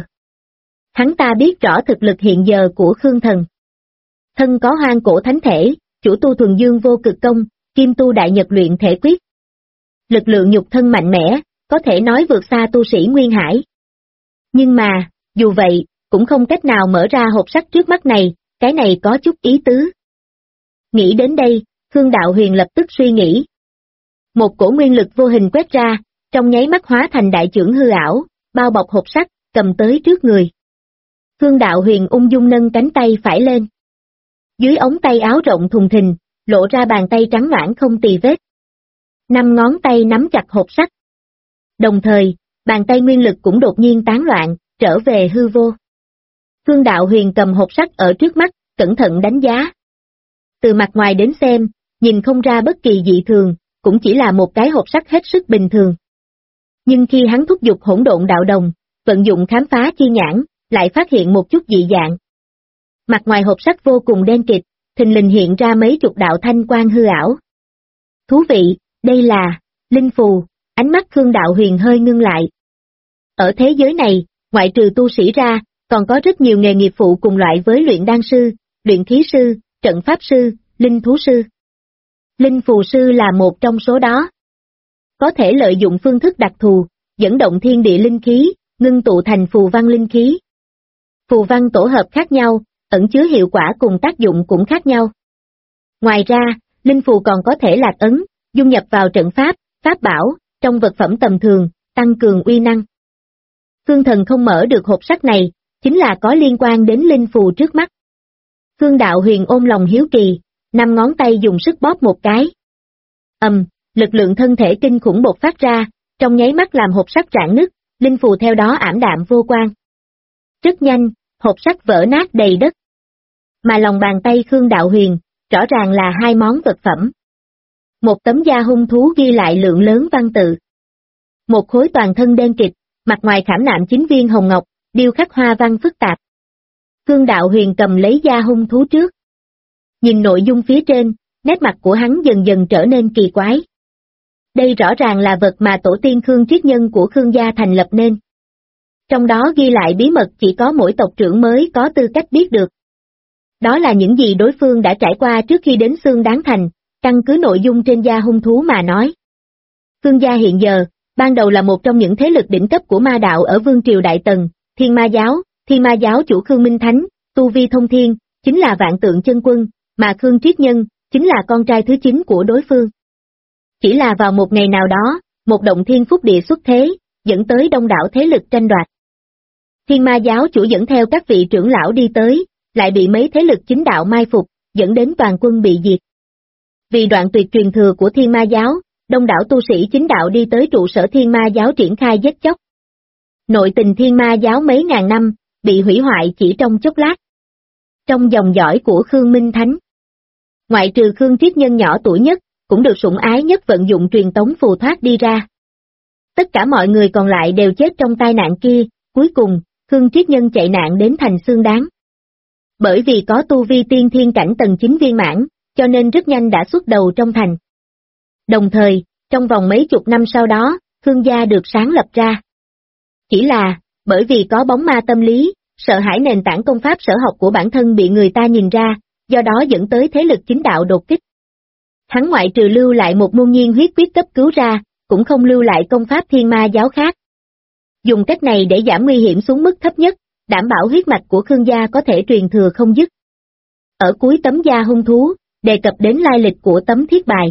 Hắn ta biết rõ thực lực hiện giờ của Khương Thần. Thân có hoang cổ thánh thể, chủ tu thuần dương vô cực công, kim tu đại nhật luyện thể quyết. lực lượng nhục thân mạnh mẽ, có thể nói vượt xa tu sĩ Nguyên Hải. Nhưng mà, dù vậy, cũng không cách nào mở ra hộp sắt trước mắt này, cái này có chút ý tứ. Nghĩ đến đây, Khương Đạo Huyền lập tức suy nghĩ. Một cổ nguyên lực vô hình quét ra, trong nháy mắt hóa thành đại chưởng hư ảo, bao bọc hộp sắt, cầm tới trước người. Khương Đạo Huyền ung dung nâng cánh tay phải lên. Dưới ống tay áo rộng thùng thình, lộ ra bàn tay trắng nõn không tì vết. 5 ngón tay nắm chặt hộp sắt. Đồng thời, bàn tay nguyên lực cũng đột nhiên tán loạn, trở về hư vô. Khương Đạo Huyền cầm hộp sắt ở trước mắt, cẩn thận đánh giá. Từ mặt ngoài đến xem, nhìn không ra bất kỳ dị thường, cũng chỉ là một cái hộp sắt hết sức bình thường. Nhưng khi hắn thúc giục hỗn độn đạo đồng, vận dụng khám phá chi nhãn, lại phát hiện một chút dị dạng. Mặt ngoài hộp sắt vô cùng đen kịt, thình lình hiện ra mấy chục đạo thanh quang hư ảo. Thú vị, đây là linh phù, ánh mắt Khương Đạo Huyền hơi ngưng lại. Ở thế giới này, ngoại trừ tu sĩ ra, còn có rất nhiều nghề nghiệp phụ cùng loại với luyện đan sư, luyện khí sư, trận pháp sư, linh thú sư. Linh phù sư là một trong số đó. Có thể lợi dụng phương thức đặc thù, dẫn động thiên địa linh khí, ngưng tụ thành phù văn linh khí. Phù văn tổ hợp khác nhau, ẩn chứa hiệu quả cùng tác dụng cũng khác nhau. Ngoài ra, linh phù còn có thể lạc ấn, dung nhập vào trận pháp, pháp bảo, trong vật phẩm tầm thường, tăng cường uy năng. Khương Thần không mở được hộp sắt này, chính là có liên quan đến linh phù trước mắt. Khương Đạo Huyền ôm lòng hiếu kỳ, 5 ngón tay dùng sức bóp một cái. Lực lượng thân thể kinh khủng bộc phát ra, trong nháy mắt làm hộp sắt rạn nứt, linh phù theo đó ảm đạm vô quang. Rất nhanh, hộp sắt vỡ nát đầy đất. Mà lòng bàn tay Khương Đạo Huyền, rõ ràng là 2 món vật phẩm. Một tấm da hung thú ghi lại lượng lớn văn tự. Một khối toàn thân đen kịt, mặt ngoài khảm nạm 9 viên hồng ngọc, điêu khắc hoa văn phức tạp. Khương Đạo Huyền cầm lấy da hung thú trước. Nhìn nội dung phía trên, nét mặt của hắn dần dần trở nên kỳ quái. Đây rõ ràng là vật mà tổ tiên Khương Triết Nhân của Khương gia thành lập nên. Trong đó ghi lại bí mật chỉ có mỗi tộc trưởng mới có tư cách biết được. Đó là những gì đối phương đã trải qua trước khi đến Xương Đáng Thành, căn cứ nội dung trên da hung thú mà nói. Khương gia hiện giờ, ban đầu là một trong những thế lực đỉnh cấp của ma đạo ở Vương Triều Đại Tần, Thiên Ma giáo chủ Khương Minh Thánh, tu vi thông thiên, chính là vạn tượng chân quân, mà Khương Triết Nhân, chính là con trai thứ 9 của đối phương. Chỉ là vào một ngày nào đó, một động thiên phúc địa xuất thế, dẫn tới đông đảo thế lực tranh đoạt. Thiên Ma giáo chủ dẫn theo các vị trưởng lão đi tới, lại bị mấy thế lực chính đạo mai phục, dẫn đến toàn quân bị diệt. Vì đoạn tuyệt truyền thừa của Thiên Ma giáo, đông đảo tu sĩ chính đạo đi tới trụ sở Thiên Ma giáo triển khai giết chóc. Nội tình Thiên Ma giáo mấy ngàn năm, bị hủy hoại chỉ trong chốc lát. Trong dòng dõi của Khương Minh Thánh, ngoại trừ Khương Triết Nhân nhỏ tuổi nhất, cũng được sủng ái nhất vận dụng truyền tống phù thoát đi ra. Tất cả mọi người còn lại đều chết trong tai nạn kia, cuối cùng, Khương Triết Nhân chạy nạn đến thành Xương Đáng. Bởi vì có tu vi tiên thiên cảnh tầng 9 viên mãn, cho nên rất nhanh đã xuất đầu trong thành. Đồng thời, trong vòng mấy chục năm sau đó, Khương gia được sáng lập ra. Chỉ là, bởi vì có bóng ma tâm lý, sợ hãi nền tảng công pháp sở học của bản thân bị người ta nhìn ra, do đó dẫn tới thế lực chính đạo đột kích. Hắn ngoại trừ lưu lại một môn nhiên huyết quyết cấp cứu ra, cũng không lưu lại công pháp Thiên Ma giáo khác. Dùng cách này để giảm nguy hiểm xuống mức thấp nhất, đảm bảo huyết mạch của Khương gia có thể truyền thừa không dứt. Ở cuối tấm da hung thú, đề cập đến lai lịch của tấm thiết bài.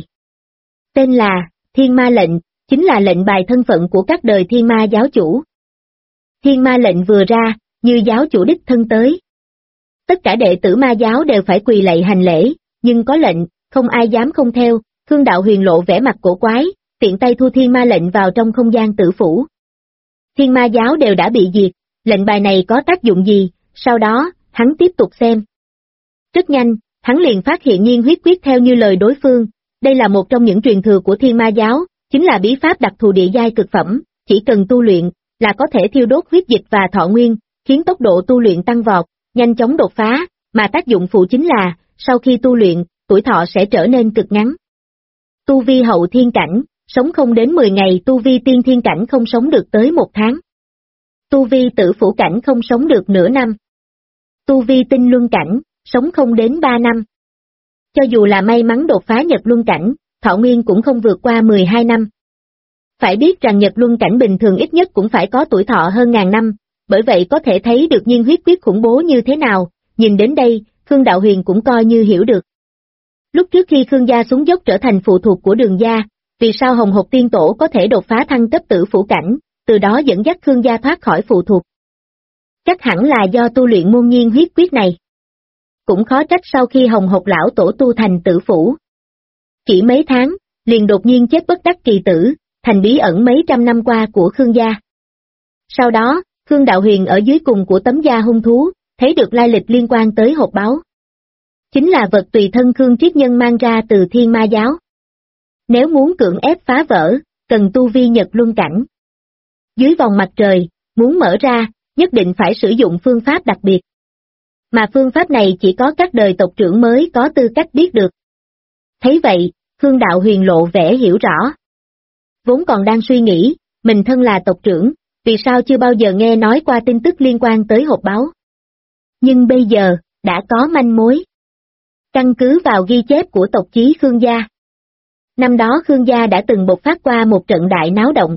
Tên là Thiên Ma lệnh, chính là lệnh bài thân phận của các đời Thiên Ma giáo chủ. Thiên Ma lệnh vừa ra, như giáo chủ đích thân tới. Tất cả đệ tử ma giáo đều phải quỳ lạy hành lễ, nhưng có lệnh, không ai dám không theo. Khương Đạo Huyền lộ vẻ mặt cổ quái, tiện tay thu Thiên Ma lệnh vào trong không gian tử phủ. Thiên Ma giáo đều đã bị diệt, lệnh bài này có tác dụng gì? Sau đó, hắn tiếp tục xem. Rất nhanh, hắn liền phát hiện nhiên huyết quyết theo như lời đối phương, đây là một trong những truyền thừa của Thiên Ma giáo, chính là bí pháp đặc thù địa giai cực phẩm, chỉ cần tu luyện, là có thể thiêu đốt huyết dịch và thọ nguyên, khiến tốc độ tu luyện tăng vọt, nhanh chóng đột phá, mà tác dụng phụ chính là, sau khi tu luyện, tuổi thọ sẽ trở nên cực ngắn. Tu vi hậu thiên cảnh, sống không đến 10 ngày, tu vi tiên thiên cảnh không sống được tới 1 tháng. Tu vi tử phủ cảnh không sống được nửa năm. Tu vi tinh luân cảnh, sống không đến 3 năm. Cho dù là may mắn đột phá nhập luân cảnh, thọ nguyên cũng không vượt qua 12 năm. Phải biết rằng Nhật Luân cảnh bình thường ít nhất cũng phải có tuổi thọ hơn ngàn năm, bởi vậy có thể thấy được nhiên huyết quyết khủng bố như thế nào, nhìn đến đây, Khương Đạo Huyền cũng coi như hiểu được. Lúc trước khi Khương gia xuống dốc trở thành phụ thuộc của Đường gia, vì sao Hồng Hộc Tiên Tổ có thể đột phá thăng cấp tử phủ cảnh, từ đó dẫn dắt Khương gia thoát khỏi phụ thuộc. Chắc hẳn là do tu luyện môn nhiên huyết quyết này. Cũng khó trách sau khi Hồng Hộc lão tổ tu thành tử phủ. Chỉ mấy tháng, liền đột nhiên chết bất đắc kỳ tử, thành bí ẩn mấy trăm năm qua của Khương gia. Sau đó, Khương Đạo Huyền ở dưới cùng của tấm da hung thú, thấy được lai lịch liên quan tới hộp báu. Chính là vật tùy thân Khương Triết Nhân mang ra từ Thiên Ma giáo. Nếu muốn cưỡng ép phá vỡ, cần tu vi Nhật Luân cảnh. Dưới vòng mặt trời, muốn mở ra, nhất định phải sử dụng phương pháp đặc biệt. Mà phương pháp này chỉ có các đời tộc trưởng mới có tư cách biết được. Thấy vậy, Khương Đạo Huyền lộ vẻ hiểu rõ. Vốn còn đang suy nghĩ, mình thân là tộc trưởng, vì sao chưa bao giờ nghe nói qua tin tức liên quan tới hộp báu. Nhưng bây giờ, đã có manh mối. Căn cứ vào ghi chép của tộc chí Khương gia. Năm đó Khương gia đã từng bộc phát qua một trận đại náo động.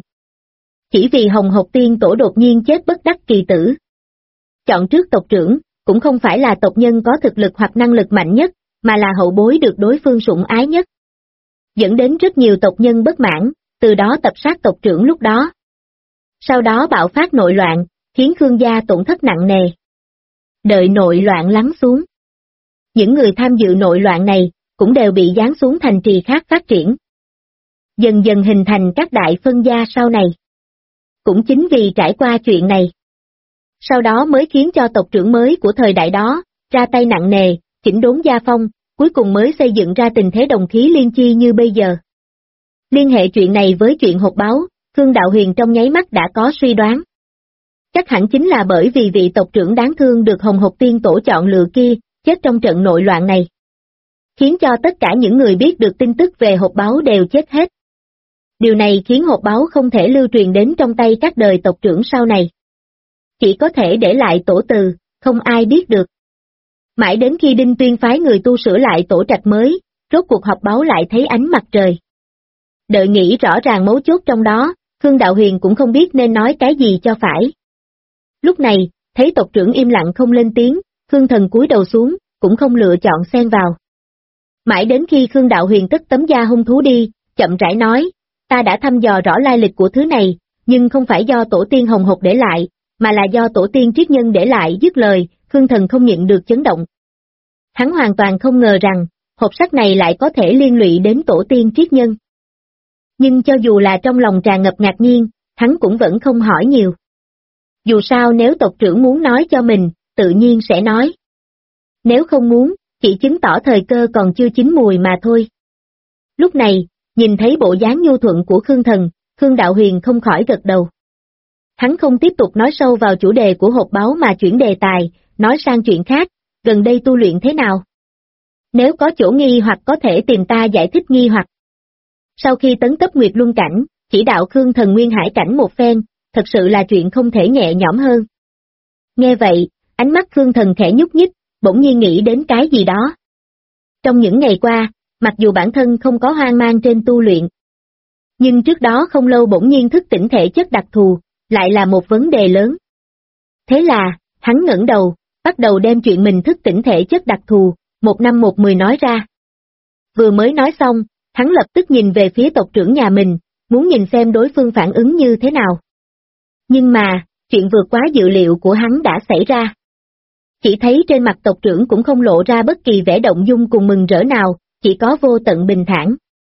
Chỉ vì Hồng Hộc Tiên Tổ đột nhiên chết bất đắc kỳ tử. Chọn trước tộc trưởng, cũng không phải là tộc nhân có thực lực hoặc năng lực mạnh nhất, mà là hậu bối được đối phương sủng ái nhất. Dẫn đến rất nhiều tộc nhân bất mãn, từ đó tập sát tộc trưởng lúc đó. Sau đó bạo phát nội loạn, khiến Khương gia tổn thất nặng nề. Đợi nội loạn lắng xuống. Những người tham dự nội loạn này, cũng đều bị giáng xuống thành trì khác phát triển. Dần dần hình thành các đại phân gia sau này. Cũng chính vì trải qua chuyện này. Sau đó mới khiến cho tộc trưởng mới của thời đại đó, ra tay nặng nề, chỉnh đốn gia phong, cuối cùng mới xây dựng ra tình thế đồng khí liên chi như bây giờ. Liên hệ chuyện này với chuyện hộp báu, Khương Đạo Huyền trong nháy mắt đã có suy đoán. Chắc hẳn chính là bởi vì vị tộc trưởng đáng thương được Hồng Hộc Tiên Tổ chọn lựa kia, chết trong trận nội loạn này. Khiến cho tất cả những người biết được tin tức về hộp báu đều chết hết. Điều này khiến hộp báu không thể lưu truyền đến trong tay các đời tộc trưởng sau này. Chỉ có thể để lại tổ từ, không ai biết được. Mãi đến khi Đinh Tuyên phái người tu sửa lại tổ trạch mới, rốt cuộc hộp báu lại thấy ánh mặt trời. Đợi nghĩ rõ ràng mấu chốt trong đó, Khương Đạo Huyền cũng không biết nên nói cái gì cho phải. Lúc này, thấy tộc trưởng im lặng không lên tiếng, Khương Thần cúi đầu xuống, cũng không lựa chọn xen vào. Mãi đến khi Khương Đạo Huyền cất tấm da hung thú đi, chậm rãi nói, ta đã thăm dò rõ lai lịch của thứ này, nhưng không phải do tổ tiên Hồng Hộc để lại, mà là do tổ tiên Triết Nhân để lại. Dứt lời, Khương Thần không nhịn được chấn động. Hắn hoàn toàn không ngờ rằng, hộp sắt này lại có thể liên lụy đến tổ tiên Triết Nhân. Nhưng cho dù là trong lòng tràn ngập ngạc nhiên, hắn cũng vẫn không hỏi nhiều. Dù sao nếu tộc trưởng muốn nói cho mình, tự nhiên sẽ nói. Nếu không muốn, chỉ chứng tỏ thời cơ còn chưa chín mùi mà thôi. Lúc này, nhìn thấy bộ dáng nhu thuận của Khương Thần, Khương Đạo Huyền không khỏi gật đầu. Hắn không tiếp tục nói sâu vào chủ đề của hộp báu mà chuyển đề tài, nói sang chuyện khác, gần đây tu luyện thế nào? Nếu có chỗ nghi hoặc có thể tìm ta giải thích nghi hoặc. Sau khi tấn cấp Nguyệt Luân cảnh, chỉ đạo Khương Thần Nguyên Hải cảnh một phen, thật sự là chuyện không thể nhẹ nhõm hơn. Nghe vậy, ánh mắt Khương Thần khẽ nhúc nhích, bỗng nhiên nghĩ đến cái gì đó. Trong những ngày qua, mặc dù bản thân không có hoang mang trên tu luyện, nhưng trước đó không lâu bỗng nhiên thức tỉnh thể chất đặc thù, lại là một vấn đề lớn. Thế là, hắn ngẩng đầu, bắt đầu đem chuyện mình thức tỉnh thể chất đặc thù, 1/110 nói ra. Vừa mới nói xong, hắn lập tức nhìn về phía tộc trưởng nhà mình, muốn nhìn xem đối phương phản ứng như thế nào. Nhưng mà, chuyện vượt quá dự liệu của hắn đã xảy ra. Chỉ thấy trên mặt tộc trưởng cũng không lộ ra bất kỳ vẻ động dung cùng mừng rỡ nào, chỉ có vô tận bình thản.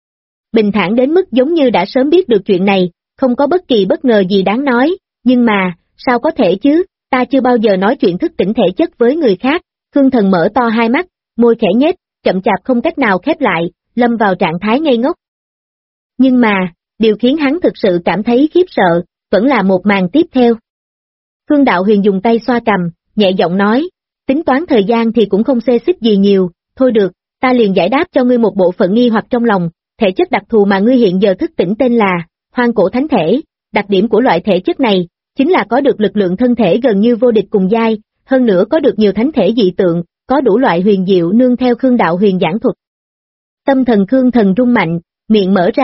Bình thản đến mức giống như đã sớm biết được chuyện này, không có bất kỳ bất ngờ gì đáng nói, nhưng mà, sao có thể chứ, ta chưa bao giờ nói chuyện thức tỉnh thể chất với người khác. Khương Thần mở to hai mắt, môi khẽ nhếch, chậm chạp không cách nào khép lại, lâm vào trạng thái ngây ngốc. Nhưng mà, điều khiến hắn thực sự cảm thấy khiếp sợ, vẫn là một màn tiếp theo. Khương Đạo Huyền dùng tay xoa cằm, nhẹ giọng nói, tính toán thời gian thì cũng không xê xích gì nhiều, thôi được, ta liền giải đáp cho ngươi một bộ phận nghi hoặc trong lòng. Thể chất đặc thù mà ngươi hiện giờ thức tỉnh tên là Hoang Cổ Thánh Thể. Đặc điểm của loại thể chất này chính là có được lực lượng thân thể gần như vô địch cùng giai, hơn nữa có được nhiều thánh thể dị tượng, có đủ loại huyền diệu nương theo Khương Đạo Huyền giảng thuật. Tâm thần Khương Thần rung mạnh, miệng mở ra,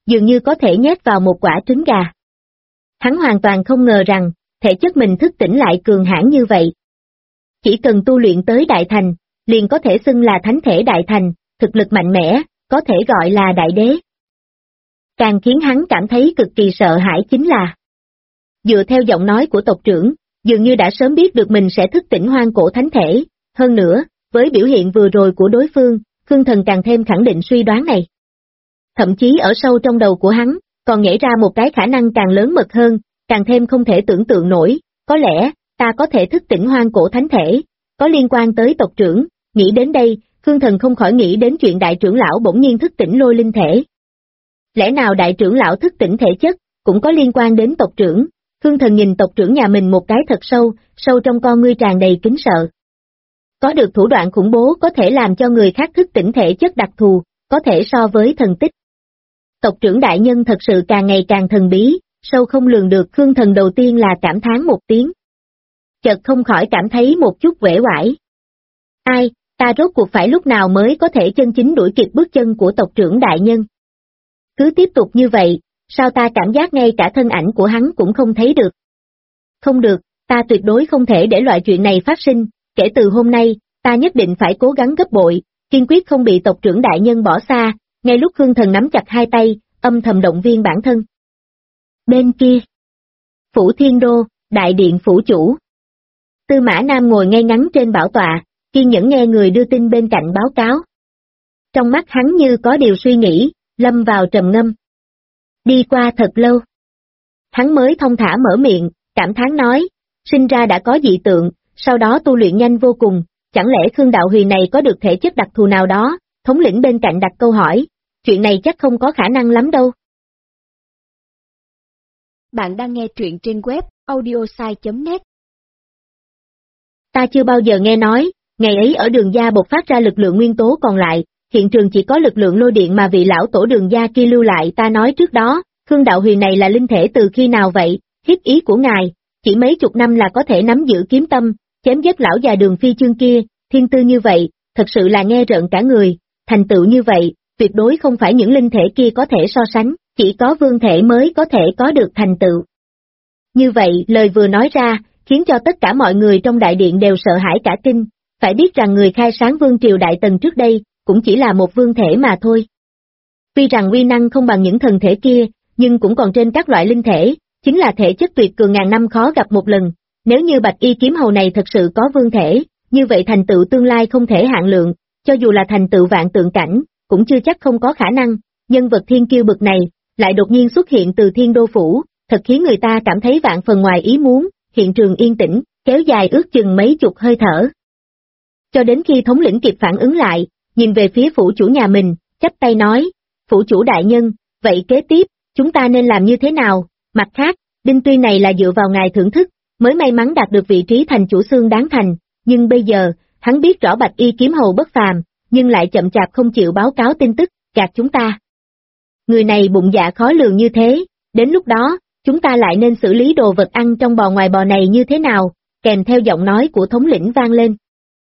dường như có thể nhét vào một quả trứng gà. Hắn hoàn toàn không ngờ rằng, thể chất mình thức tỉnh lại cường hãn như vậy. Chỉ cần tu luyện tới đại thành, liền có thể xưng là thánh thể đại thành, thực lực mạnh mẽ, có thể gọi là đại đế. Càng khiến hắn cảm thấy cực kỳ sợ hãi chính là, dựa theo giọng nói của tộc trưởng, dường như đã sớm biết được mình sẽ thức tỉnh hoang cổ thánh thể, hơn nữa, với biểu hiện vừa rồi của đối phương, Khương Thần càng thêm khẳng định suy đoán này. Thậm chí ở sâu trong đầu của hắn, còn nhảy ra một cái khả năng càng lớn mật hơn, càng thêm không thể tưởng tượng nổi, có lẽ, ta có thể thức tỉnh hoang cổ thánh thể, có liên quan tới tộc trưởng, nghĩ đến đây, Khương Thần không khỏi nghĩ đến chuyện đại trưởng lão bỗng nhiên thức tỉnh lôi linh thể. Lẽ nào đại trưởng lão thức tỉnh thể chất, cũng có liên quan đến tộc trưởng? Khương Thần nhìn tộc trưởng nhà mình một cái thật sâu, sâu trong con ngươi tràn đầy kính sợ. Có được thủ đoạn khủng bố có thể làm cho người khác thức tỉnh thể chất đặc thù, có thể so với thần tích. Tộc trưởng đại nhân thật sự càng ngày càng thần bí, sâu không lường được. Khương Thần đầu tiên là cảm thán một tiếng. Chợt không khỏi cảm thấy một chút uể oải. Ai, ta rốt cuộc phải lúc nào mới có thể chân chính đuổi kịp bước chân của tộc trưởng đại nhân? Cứ tiếp tục như vậy, sao ta cảm giác ngay cả thân ảnh của hắn cũng không thấy được? Không được, ta tuyệt đối không thể để loại chuyện này phát sinh, kể từ hôm nay, ta nhất định phải cố gắng gấp bội, kiên quyết không bị tộc trưởng đại nhân bỏ xa. Ngay lúc Khương Thần nắm chặt hai tay, âm thầm động viên bản thân. Bên kia, Phủ Thiên Đô, đại điện phủ chủ. Tư Mã Nam ngồi ngay ngắn trên bảo tọa, kiên nhẫn nghe người đưa tin bên cạnh báo cáo. Trong mắt hắn như có điều suy nghĩ, lâm vào trầm ngâm. Đi qua thật lâu. Hắn mới thông thả mở miệng, cảm thán nói, sinh ra đã có dị tượng, sau đó tu luyện nhanh vô cùng, chẳng lẽ Khương Đạo Huyền này có được thể chất đặc thù nào đó? Thống lĩnh bên cạnh đặt câu hỏi, chuyện này chắc không có khả năng lắm đâu. Bạn đang nghe truyện trên web audiosai.net. Ta chưa bao giờ nghe nói, ngày ấy ở Đường Gia bộc phát ra lực lượng nguyên tố còn lại, hiện trường chỉ có lực lượng lôi điện mà vị lão tổ Đường Gia kia lưu lại. Ta nói trước đó, Khương Đạo Huyền này là linh thể từ khi nào vậy? Hiếp ý của ngài, chỉ mấy chục năm là có thể nắm giữ kiếm tâm, chém giết lão già Đường Phi Chương kia, thiên tư như vậy, thật sự là nghe rợn cả người, thành tựu như vậy, tuyệt đối không phải những linh thể kia có thể so sánh, chỉ có vương thể mới có thể có được thành tựu. Như vậy, lời vừa nói ra, khiến cho tất cả mọi người trong đại điện đều sợ hãi cả kinh, phải biết rằng người khai sáng vương triều Đại Tần trước đây, cũng chỉ là một vương thể mà thôi. Tuy rằng uy năng không bằng những thần thể kia, nhưng cũng còn trên các loại linh thể, chính là thể chất tuyệt cường ngàn năm khó gặp một lần. Nếu như Bạch Y kiếm hầu này thật sự có vương thể, như vậy thành tựu tương lai không thể hạn lượng, cho dù là thành tựu vạn tượng cảnh, cũng chưa chắc không có khả năng. Nhân vật thiên kiêu bực này, lại đột nhiên xuất hiện từ Thiên Đô Phủ, thật khiến người ta cảm thấy vạn phần ngoài ý muốn. Hiện trường yên tĩnh, kéo dài ước chừng mấy chục hơi thở. Cho đến khi thống lĩnh kịp phản ứng lại, nhìn về phía phủ chủ nhà mình, chắp tay nói, phủ chủ đại nhân, vậy kế tiếp, chúng ta nên làm như thế nào? Mặt khác, Đinh Tuyên này là dựa vào ngài thưởng thức, mới may mắn đạt được vị trí thành chủ xương đáng thành, nhưng bây giờ, hắn biết rõ Bạch Y kiếm hầu bất phàm, nhưng lại chậm chạp không chịu báo cáo tin tức, gạt chúng ta. Người này bụng dạ khó lường như thế, đến lúc đó, chúng ta lại nên xử lý đồ vật ăn trong bò ngoài bò này như thế nào? Kèm theo giọng nói của thống lĩnh vang lên.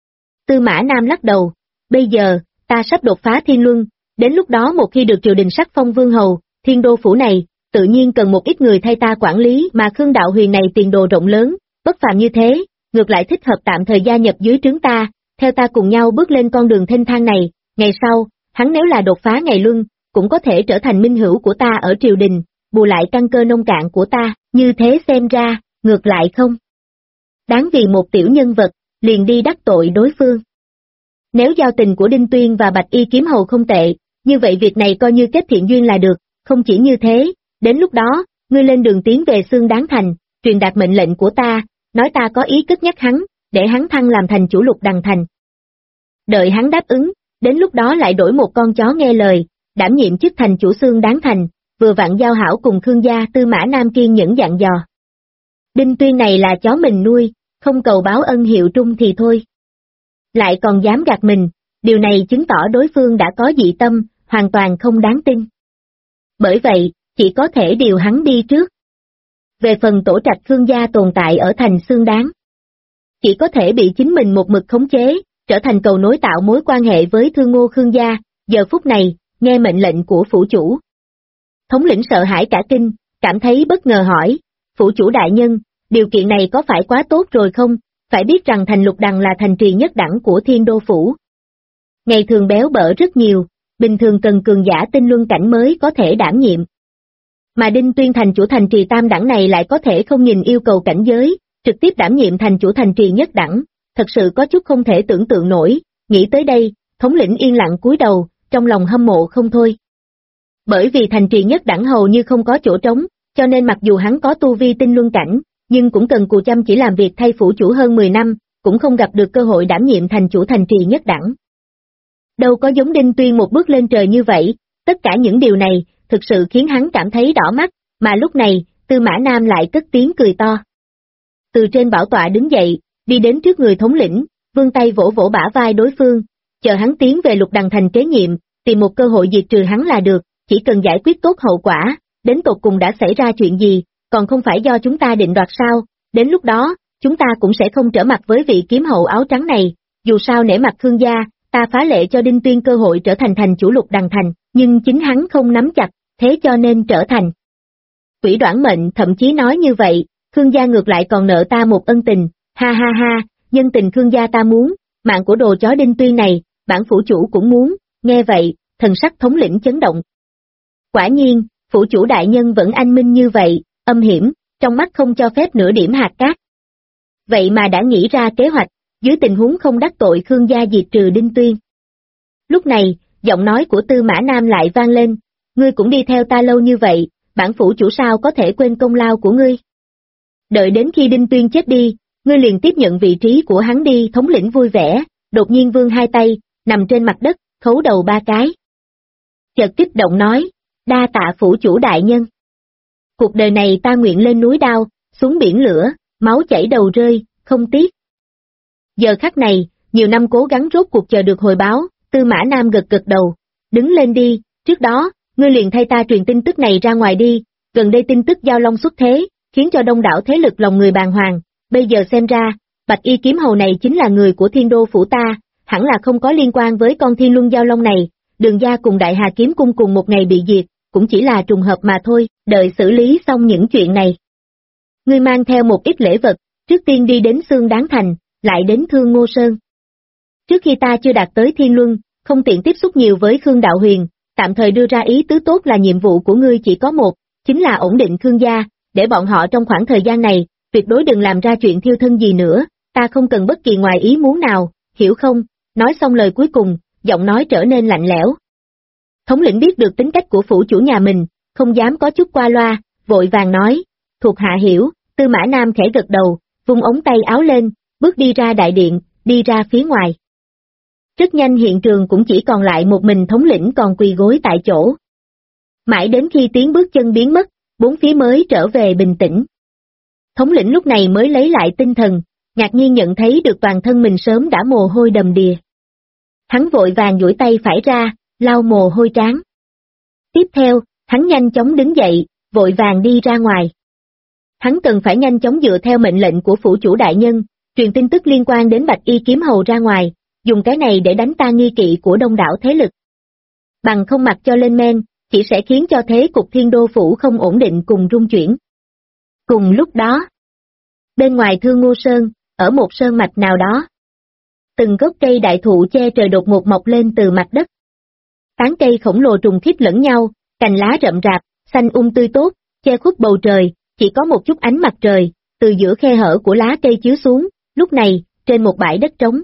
Tư Mã Nam lắc đầu, bây giờ, ta sắp đột phá thiên luân, đến lúc đó một khi được triều đình sắc phong vương hầu, Thiên Đô Phủ này, tự nhiên cần một ít người thay ta quản lý, mà Khương Đạo Huyền này tiền đồ rộng lớn, bất phàm như thế, ngược lại thích hợp tạm thời gia nhập dưới trướng ta, theo ta cùng nhau bước lên con đường thênh thang này, ngày sau, hắn nếu là đột phá ngày luân, cũng có thể trở thành minh hữu của ta ở triều đình, bù lại căn cơ nông cạn của ta, như thế xem ra, ngược lại không. Đáng vì một tiểu nhân vật, liền đi đắc tội đối phương. Nếu giao tình của Đinh Tuyên và Bạch Y kiếm hầu không tệ, như vậy việc này coi như kết thiện duyên là được, không chỉ như thế, đến lúc đó, ngươi lên đường tiến về xương đáng thành, truyền đạt mệnh lệnh của ta, nói ta có ý cất nhắc hắn, để hắn thăng làm thành chủ Lục Đằng thành. Đợi hắn đáp ứng, đến lúc đó lại đổi một con chó nghe lời, đảm nhiệm chức thành chủ xương đáng thành, vừa vặn giao hảo cùng Khương gia. Tư Mã Nam kiên nhẫn dặn dò. Đinh Tuyên này là chó mình nuôi, không cầu báo ân hiệu trung thì thôi. Lại còn dám gạt mình, điều này chứng tỏ đối phương đã có dị tâm, hoàn toàn không đáng tin. Bởi vậy, chỉ có thể điều hắn đi trước. Về phần tổ trạch Khương gia tồn tại ở thành xương đáng, chỉ có thể bị chính mình một mực khống chế, trở thành cầu nối tạo mối quan hệ với Thương Ngô Khương gia. Giờ phút này, nghe mệnh lệnh của phủ chủ. Thống lĩnh sợ hãi cả kinh, cảm thấy bất ngờ hỏi, phủ chủ đại nhân, điều kiện này có phải quá tốt rồi không? Phải biết rằng thành Lục Đằng là thành trì nhất đẳng của Thiên Đô Phủ. Ngày thường béo bở rất nhiều, bình thường cần cường giả tinh luân cảnh mới có thể đảm nhiệm. Mà Đinh Tuyên thành chủ thành trì tam đẳng này lại có thể không nhìn yêu cầu cảnh giới, trực tiếp đảm nhiệm thành chủ thành trì nhất đẳng, thật sự có chút không thể tưởng tượng nổi. Nghĩ tới đây, thống lĩnh yên lặng cúi đầu, trong lòng hâm mộ không thôi. Bởi vì thành trì nhất đẳng hầu như không có chỗ trống, cho nên mặc dù hắn có tu vi tinh luân cảnh, nhưng cũng cần cù chăm chỉ làm việc thay phủ chủ hơn 10 năm, cũng không gặp được cơ hội đảm nhiệm thành chủ thành trì nhất đẳng. Đâu có giống Đinh Tuyên một bước lên trời như vậy, tất cả những điều này, thực sự khiến hắn cảm thấy đỏ mắt, mà lúc này, Tư Mã Nam lại cất tiếng cười to. Từ trên bảo tọa đứng dậy, đi đến trước người thống lĩnh, vươn tay vỗ vỗ bả vai đối phương, chờ hắn tiến về Lục Đằng thành kế nhiệm, tìm một cơ hội diệt trừ hắn là được, chỉ cần giải quyết tốt hậu quả, đến tột cùng đã xảy ra chuyện gì, còn không phải do chúng ta định đoạt sao, đến lúc đó, chúng ta cũng sẽ không trở mặt với vị kiếm hậu áo trắng này, dù sao nể mặt Khương gia, ta phá lệ cho Đinh Tuyên cơ hội trở thành thành chủ Lục Đằng thành, nhưng chính hắn không nắm chặt, thế cho nên trở thành. Quỷ Đoản Mệnh thậm chí nói như vậy, Khương gia ngược lại còn nợ ta một ân tình, ha ha ha, nhân tình Khương gia ta muốn, mạng của đồ chó Đinh Tuyên này, bản phủ chủ cũng muốn, nghe vậy, thần sắc thống lĩnh chấn động. Quả nhiên, phủ chủ đại nhân vẫn anh minh như vậy, âm hiểm, trong mắt không cho phép nửa điểm hạt cát. Vậy mà đã nghĩ ra kế hoạch, dưới tình huống không đắc tội Khương gia diệt trừ Đinh Tuyên. Lúc này, giọng nói của Tư Mã Nam lại vang lên, ngươi cũng đi theo ta lâu như vậy, bản phủ chủ sao có thể quên công lao của ngươi. Đợi đến khi Đinh Tuyên chết đi, ngươi liền tiếp nhận vị trí của hắn đi. Thống lĩnh vui vẻ, đột nhiên vươn hai tay, nằm trên mặt đất, khấu đầu ba cái. Chợt kích động nói, đa tạ phủ chủ đại nhân. Cuộc đời này ta nguyện lên núi đao, xuống biển lửa, máu chảy đầu rơi, không tiếc. Giờ khắc này, nhiều năm cố gắng rốt cuộc chờ được hồi báo, Tư Mã Nam gật gật đầu, đứng lên đi, trước đó, ngươi liền thay ta truyền tin tức này ra ngoài đi, gần đây tin tức Giao Long xuất thế, khiến cho đông đảo thế lực lòng người bàng hoàng, bây giờ xem ra, Bạch Y kiếm hầu này chính là người của Thiên Đô phủ ta, hẳn là không có liên quan với con Thiên Luân Giao Long này, Đường gia cùng Đại Hà kiếm cung cùng một ngày bị diệt, cũng chỉ là trùng hợp mà thôi, đợi xử lý xong những chuyện này. Ngươi mang theo một ít lễ vật, trước tiên đi đến Xương Đáng Thành, lại đến Thương Ngô Sơn. Trước khi ta chưa đạt tới Thiên Luân, không tiện tiếp xúc nhiều với Khương Đạo Huyền, tạm thời đưa ra ý tứ tốt là nhiệm vụ của ngươi chỉ có một, chính là ổn định Khương gia, để bọn họ trong khoảng thời gian này, tuyệt đối đừng làm ra chuyện thiêu thân gì nữa, ta không cần bất kỳ ngoài ý muốn nào, hiểu không? Nói xong lời cuối cùng, giọng nói trở nên lạnh lẽo. Thống lĩnh biết được tính cách của phủ chủ nhà mình, không dám có chút qua loa, vội vàng nói, thuộc hạ hiểu. Tư Mã Nam khẽ gật đầu, vung ống tay áo lên, bước đi ra đại điện, đi ra phía ngoài. Rất nhanh hiện trường cũng chỉ còn lại một mình thống lĩnh còn quỳ gối tại chỗ. Mãi đến khi tiếng bước chân biến mất, bốn phía mới trở về bình tĩnh. Thống lĩnh lúc này mới lấy lại tinh thần, ngạc nhiên nhận thấy được toàn thân mình sớm đã mồ hôi đầm đìa. Hắn vội vàng duỗi tay phải ra, lau mồ hôi trán. Tiếp theo, hắn nhanh chóng đứng dậy, vội vàng đi ra ngoài. Hắn cần phải nhanh chóng dựa theo mệnh lệnh của phủ chủ đại nhân, truyền tin tức liên quan đến Bạch Y kiếm hầu ra ngoài, dùng cái này để đánh tan nghi kỵ của đông đảo thế lực. Bằng không mặc cho lên men, chỉ sẽ khiến cho thế cục Thiên Đô phủ không ổn định cùng rung chuyển. Cùng lúc đó, bên ngoài Thương Ngô Sơn, ở một sơn mạch nào đó, từng gốc cây đại thụ che trời đột ngột mọc lên từ mặt đất. Tán cây khổng lồ trùng khít lẫn nhau, cành lá rậm rạp, xanh tươi tốt, che khuất bầu trời, chỉ có một chút ánh mặt trời, từ giữa khe hở của lá cây chiếu xuống, lúc này, trên một bãi đất trống.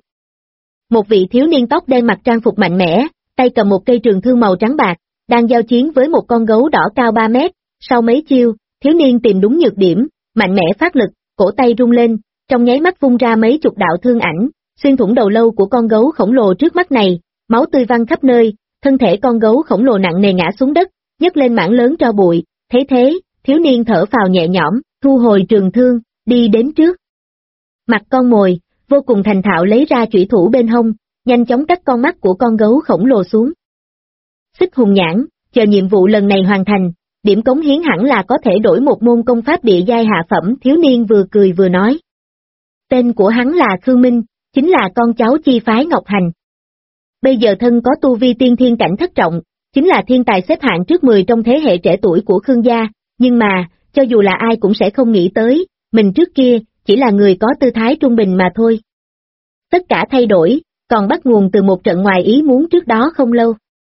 Một vị thiếu niên tóc đen mặc trang phục mạnh mẽ, tay cầm một cây trường thương màu trắng bạc, đang giao chiến với một con gấu đỏ cao 3 mét, sau mấy chiêu, thiếu niên tìm đúng nhược điểm, mạnh mẽ phát lực, cổ tay rung lên, trong nháy mắt vung ra mấy chục đạo thương ảnh, xuyên thủng đầu lâu của con gấu khổng lồ trước mắt này, máu tươi văng khắp nơi, thân thể con gấu khổng lồ nặng nề ngã xuống đất, nhấc lên mảng lớn tro bụi, thấy thế, thiếu niên thở phào nhẹ nhõm, thu hồi trường thương, đi đến trước. Mặt con mồi, vô cùng thành thạo lấy ra chủy thủ bên hông, nhanh chóng cắt con mắt của con gấu khổng lồ xuống. Xích hùng nhãn, chờ nhiệm vụ lần này hoàn thành, điểm cống hiến hẳn là có thể đổi một môn công pháp địa giai hạ phẩm. Thiếu niên vừa cười vừa nói. Tên của hắn là Khương Minh, chính là con cháu chi phái Ngọc Hành. Bây giờ thân có tu vi tiên thiên cảnh thất trọng, chính là thiên tài xếp hạng trước 10 trong thế hệ trẻ tuổi của Khương gia, nhưng mà, cho dù là ai cũng sẽ không nghĩ tới, mình trước kia, chỉ là người có tư thái trung bình mà thôi. Tất cả thay đổi, còn bắt nguồn từ một trận ngoài ý muốn trước đó không lâu.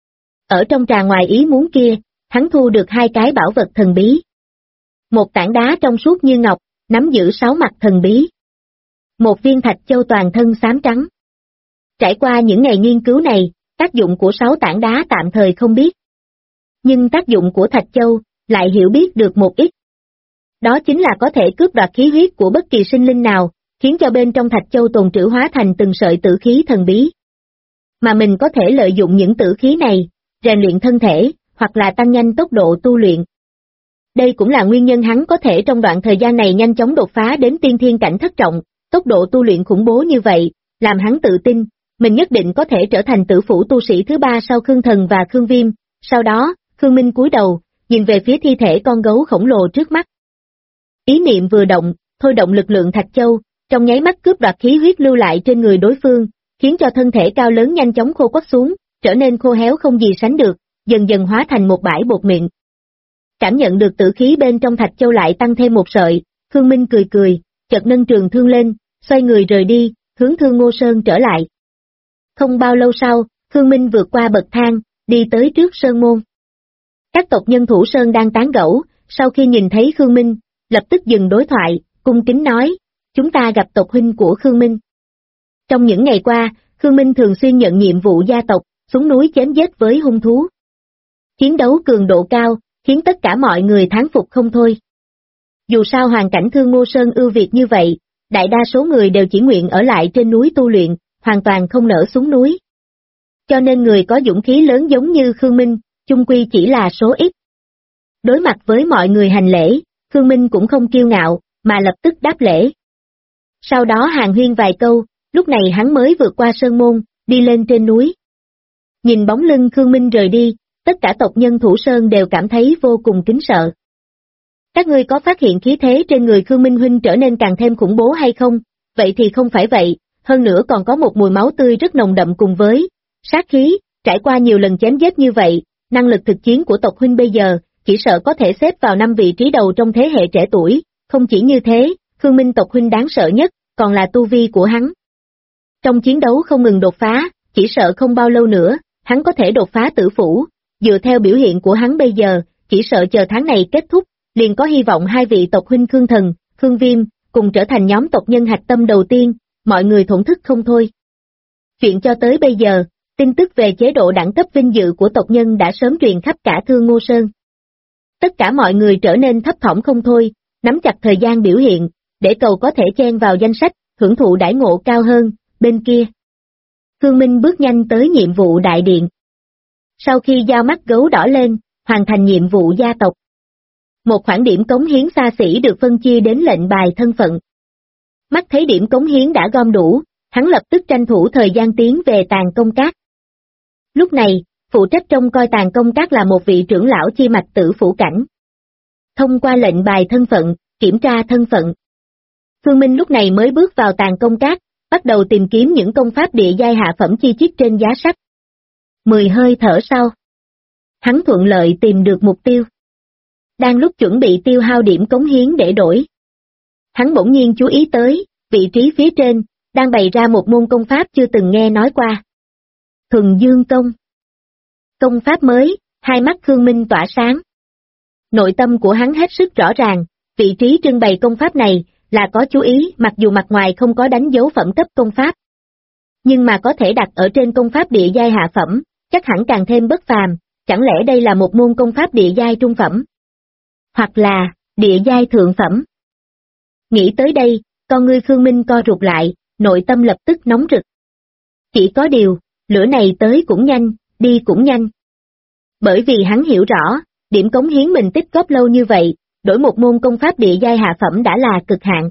Ở trong trà ngoài ý muốn kia, hắn thu được 2 cái bảo vật thần bí. Một tảng đá trong suốt như ngọc, nắm giữ 6 mặt thần bí. Một viên thạch châu toàn thân xám trắng. Trải qua những ngày nghiên cứu này, tác dụng của 6 tảng đá tạm thời không biết. Nhưng tác dụng của thạch châu, lại hiểu biết được một ít. Đó chính là có thể cướp đoạt khí huyết của bất kỳ sinh linh nào, khiến cho bên trong thạch châu tồn trữ hóa thành từng sợi tử khí thần bí. Mà mình có thể lợi dụng những tử khí này, rèn luyện thân thể, hoặc là tăng nhanh tốc độ tu luyện. Đây cũng là nguyên nhân hắn có thể trong đoạn thời gian này nhanh chóng đột phá đến tiên thiên cảnh thất trọng, tốc độ tu luyện khủng bố như vậy, làm hắn tự tin, mình nhất định có thể trở thành tử phủ tu sĩ thứ 3 sau Khương Thần và Khương Viêm. Sau đó, Khương Minh cúi đầu, nhìn về phía thi thể con gấu khổng lồ trước mắt. Ý niệm vừa động, thôi động lực lượng thạch châu, trong nháy mắt cướp đoạt khí huyết lưu lại trên người đối phương, khiến cho thân thể cao lớn nhanh chóng khô quắt xuống, trở nên khô héo không gì sánh được, dần dần hóa thành một bãi bột mịn. Cảm nhận được tử khí bên trong thạch châu lại tăng thêm một sợi, Khương Minh cười cười, chợt nâng trường thương lên, xoay người rời đi, hướng Thương Ngô Sơn trở lại. Không bao lâu sau, Khương Minh vượt qua bậc thang, đi tới trước sơn môn. Các tộc nhân Thủ Sơn đang tán gẫu, sau khi nhìn thấy Khương Minh, lập tức dừng đối thoại, cung kính nói, chúng ta gặp tộc huynh của Khương Minh. Trong những ngày qua, Khương Minh thường xuyên nhận nhiệm vụ gia tộc, xuống núi chém giết với hung thú. Chiến đấu cường độ cao, khiến tất cả mọi người thán phục không thôi. Dù sao hoàn cảnh Thương Ngô Sơn ưu việt như vậy, đại đa số người đều chỉ nguyện ở lại trên núi tu luyện, hoàn toàn không nỡ xuống núi. Cho nên người có dũng khí lớn giống như Khương Minh, chung quy chỉ là số ít. Đối mặt với mọi người hành lễ, Khương Minh cũng không kiêu ngạo, mà lập tức đáp lễ. Sau đó hàn huyên vài câu, lúc này hắn mới vượt qua sơn môn, đi lên trên núi. Nhìn bóng lưng Khương Minh rời đi, tất cả tộc nhân Thủ Sơn đều cảm thấy vô cùng kính sợ. Các ngươi có phát hiện khí thế trên người Khương Minh huynh trở nên càng thêm khủng bố hay không? Vậy thì không phải vậy, hơn nữa còn có một mùi máu tươi rất nồng đậm cùng với sát khí, trải qua nhiều lần chém giết như vậy, năng lực thực chiến của tộc huynh bây giờ, chỉ sợ có thể xếp vào 5 vị trí đầu trong thế hệ trẻ tuổi, không chỉ như thế, Khương Minh tộc huynh đáng sợ nhất, còn là tu vi của hắn. Trong chiến đấu không ngừng đột phá, chỉ sợ không bao lâu nữa, hắn có thể đột phá tử phủ, dựa theo biểu hiện của hắn bây giờ, chỉ sợ chờ tháng này kết thúc, liền có hy vọng 2 vị tộc huynh Khương Thần, Khương Viêm, cùng trở thành nhóm tộc nhân hạch tâm đầu tiên, mọi người thổn thức không thôi. Chuyện cho tới bây giờ, tin tức về chế độ đẳng cấp vinh dự của tộc nhân đã sớm truyền khắp cả Thương Ngô Sơn. Tất cả mọi người trở nên thấp thỏm không thôi, nắm chặt thời gian biểu hiện, để cầu có thể chen vào danh sách, hưởng thụ đãi ngộ cao hơn. Bên kia, Khương Minh bước nhanh tới nhiệm vụ đại điện. Sau khi giao mắt gấu đỏ lên, hoàn thành nhiệm vụ gia tộc. Một khoản điểm cống hiến xa xỉ được phân chia đến lệnh bài thân phận. Mắt thấy điểm cống hiến đã gom đủ, hắn lập tức tranh thủ thời gian tiến về Tàn Công Các. Lúc này, phụ trách trông coi Tàn Công Các là một vị trưởng lão chi mạch tử phủ cảnh. Thông qua lệnh bài thân phận, kiểm tra thân phận. Khương Minh lúc này mới bước vào Tàn Công Các, bắt đầu tìm kiếm những công pháp địa giai hạ phẩm chi chít trên giá sách. 10 hơi thở sau, hắn thuận lợi tìm được mục tiêu. Đang lúc chuẩn bị tiêu hao điểm cống hiến để đổi, hắn bỗng nhiên chú ý tới, vị trí phía trên, đang bày ra một môn công pháp chưa từng nghe nói qua. Thuần Dương Công. Công pháp mới, hai mắt Khương Minh tỏa sáng. Nội tâm của hắn hết sức rõ ràng, vị trí trưng bày công pháp này, là có chú ý mặc dù mặt ngoài không có đánh dấu phẩm cấp công pháp. Nhưng mà có thể đặt ở trên công pháp địa giai hạ phẩm, chắc hẳn càng thêm bất phàm, chẳng lẽ đây là một môn công pháp địa giai trung phẩm? Hoặc là, địa giai thượng phẩm? Nghĩ tới đây, con ngươi Khương Minh co rụt lại, nội tâm lập tức nóng rực. Chỉ có điều, lửa này tới cũng nhanh, đi cũng nhanh. Bởi vì hắn hiểu rõ, điểm cống hiến mình tích góp lâu như vậy, đổi một môn công pháp địa giai hạ phẩm đã là cực hạn.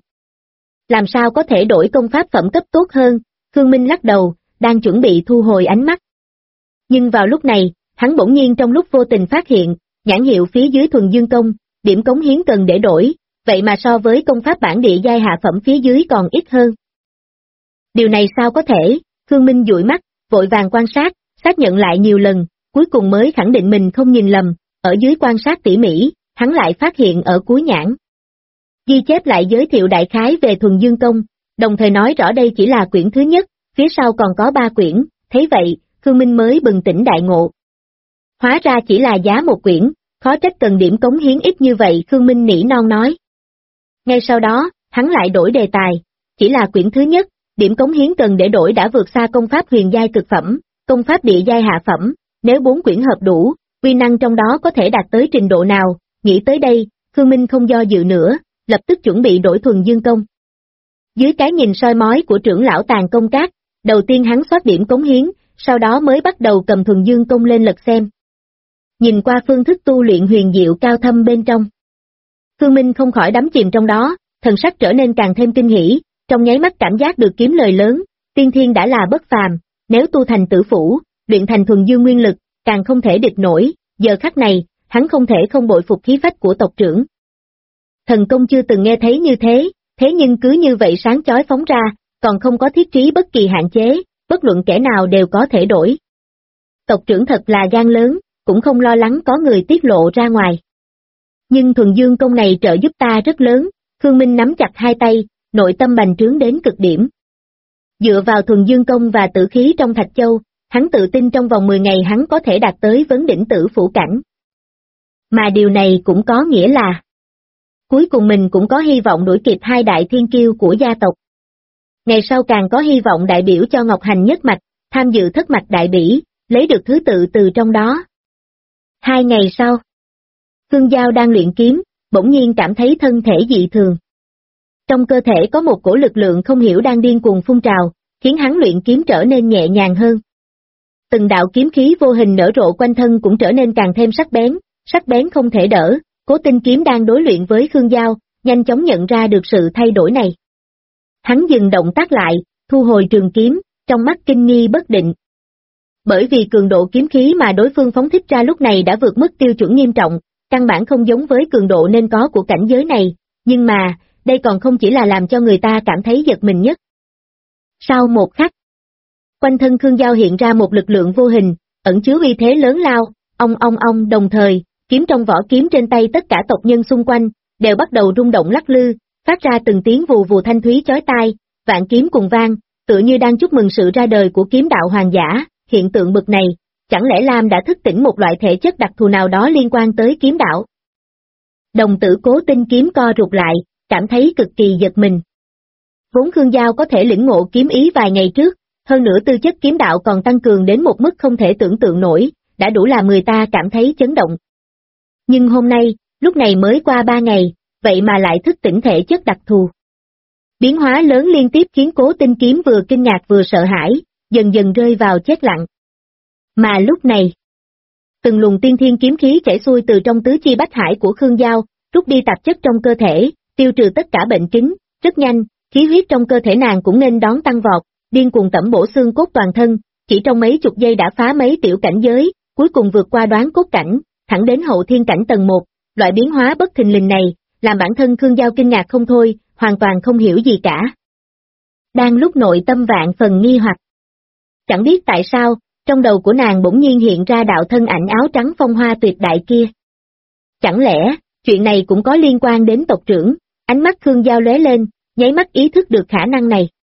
Làm sao có thể đổi công pháp phẩm cấp tốt hơn? Khương Minh lắc đầu, đang chuẩn bị thu hồi ánh mắt. Nhưng vào lúc này, hắn bỗng nhiên trong lúc vô tình phát hiện, nhãn hiệu phía dưới Thuần Dương Công, điểm cống hiến cần để đổi, vậy mà so với công pháp bản địa giai hạ phẩm phía dưới còn ít hơn. Điều này sao có thể? Khương Minh dụi mắt, vội vàng quan sát, xác nhận lại nhiều lần, cuối cùng mới khẳng định mình không nhìn lầm, ở dưới quan sát tỉ mỉ, hắn lại phát hiện ở cuối nhãn. Ghi chép lại giới thiệu đại khái về Thuần Dương Công, đồng thời nói rõ đây chỉ là quyển thứ nhất, phía sau còn có 3 quyển, thấy vậy, Khương Minh mới bừng tỉnh đại ngộ. Hóa ra chỉ là giá một quyển, khó trách cần điểm cống hiến ít như vậy, Khương Minh nỉ non nói. Ngay sau đó, hắn lại đổi đề tài, chỉ là quyển thứ nhất, điểm cống hiến cần để đổi đã vượt xa công pháp huyền giai cực phẩm, công pháp địa giai hạ phẩm, nếu 4 quyển hợp đủ, uy năng trong đó có thể đạt tới trình độ nào, nghĩ tới đây, Khương Minh không do dự nữa, lập tức chuẩn bị đổi Thuần Dương Công. Dưới cái nhìn soi mói của trưởng lão Tàn Công Các, đầu tiên hắn soát điểm cống hiến, sau đó mới bắt đầu cầm Thuần Dương Công lên lật xem. Nhìn qua phương thức tu luyện huyền diệu cao thâm bên trong, Khương Minh không khỏi đắm chìm trong đó, thần sắc trở nên càng thêm kinh hỉ, trong nháy mắt cảm giác được kiếm lời lớn, tiên thiên đã là bất phàm, nếu tu thành tử phủ, luyện thành thuần dương nguyên lực, càng không thể địch nổi, giờ khắc này, hắn không thể không bội phục khí phách của tộc trưởng. Thần công chưa từng nghe thấy như thế nhưng cứ như vậy sáng chói phóng ra, còn không có thiết trí bất kỳ hạn chế, bất luận kẻ nào đều có thể đổi. Tộc trưởng thật là gan lớn, cũng không lo lắng có người tiết lộ ra ngoài. Nhưng Thuần Dương Công này trợ giúp ta rất lớn, Khương Minh nắm chặt hai tay, nội tâm bành trướng đến cực điểm. Dựa vào Thuần Dương Công và tử khí trong Thạch Châu, hắn tự tin trong vòng 10 ngày hắn có thể đạt tới vấn đỉnh tử phủ cảnh. Mà điều này cũng có nghĩa là cuối cùng mình cũng có hy vọng đuổi kịp 2 đại thiên kiêu của gia tộc. Ngày sau càng có hy vọng đại biểu cho Ngọc Hành nhất mạch, tham dự thất mạch đại bỉ, lấy được thứ tự từ trong đó. 2 ngày sau, Khương Giao đang luyện kiếm, bỗng nhiên cảm thấy thân thể dị thường. Trong cơ thể có một cổ lực lượng không hiểu đang điên cuồng phun trào, khiến hắn luyện kiếm trở nên nhẹ nhàng hơn. Từng đạo kiếm khí vô hình nở rộ quanh thân cũng trở nên càng thêm sắc bén không thể đỡ. Cố Tinh Kiếm đang đối luyện với Khương Giao, nhanh chóng nhận ra được sự thay đổi này. Hắn dừng động tác lại, thu hồi trường kiếm, trong mắt kinh nghi bất định. Bởi vì cường độ kiếm khí mà đối phương phóng thích ra lúc này đã vượt mức tiêu chuẩn nghiêm trọng, căn bản không giống với cường độ nên có của cảnh giới này, nhưng mà, đây còn không chỉ là làm cho người ta cảm thấy giật mình nhất. Sau một khắc, quanh thân Khương Giao hiện ra một lực lượng vô hình, ẩn chứa uy thế lớn lao, ong đồng thời, kiếm trong vỏ kiếm trên tay tất cả tộc nhân xung quanh, đều bắt đầu rung động lắc lư, phát ra từng tiếng vù vù thanh thúy chói tai, vạn kiếm cùng vang, tựa như đang chúc mừng sự ra đời của kiếm đạo hoàng giả. Hiện tượng bực này, chẳng lẽ Lam đã thức tỉnh một loại thể chất đặc thù nào đó liên quan tới kiếm đạo? Đồng tử Cố Tinh Kiếm co rụt lại, cảm thấy cực kỳ giật mình. Vốn Khương Giao có thể lĩnh ngộ kiếm ý vài ngày trước, hơn nữa tư chất kiếm đạo còn tăng cường đến một mức không thể tưởng tượng nổi, đã đủ làm người ta cảm thấy chấn động. Nhưng hôm nay, lúc này mới qua 3 ngày, vậy mà lại thức tỉnh thể chất đặc thù. Biến hóa lớn liên tiếp khiến Cố Tinh Kiếm vừa kinh ngạc vừa sợ hãi, dần dần rơi vào chết lặng. Mà lúc này, từng luồng tiên thiên kiếm khí chảy xuôi từ trong tứ chi bách hải của Khương Giao, rút đi tạp chất trong cơ thể, tiêu trừ tất cả bệnh kính, rất nhanh, khí huyết trong cơ thể nàng cũng nên đón tăng vọt, điên cuồng tẩm bổ xương cốt toàn thân, chỉ trong mấy chục giây đã phá mấy tiểu cảnh giới, cuối cùng vượt qua đoán cốt cảnh, thẳng đến hậu thiên cảnh tầng 1, loại biến hóa bất thình lình này, làm bản thân Khương Giao kinh ngạc không thôi, hoàn toàn không hiểu gì cả. Đang lúc nội tâm vạn phần nghi hoặc, chẳng biết tại sao, trong đầu của nàng bỗng nhiên hiện ra đạo thân ảnh áo trắng phong hoa tuyệt đại kia. Chẳng lẽ, chuyện này cũng có liên quan đến tộc trưởng, ánh mắt Khương Giao lóe lên, nháy mắt ý thức được khả năng này.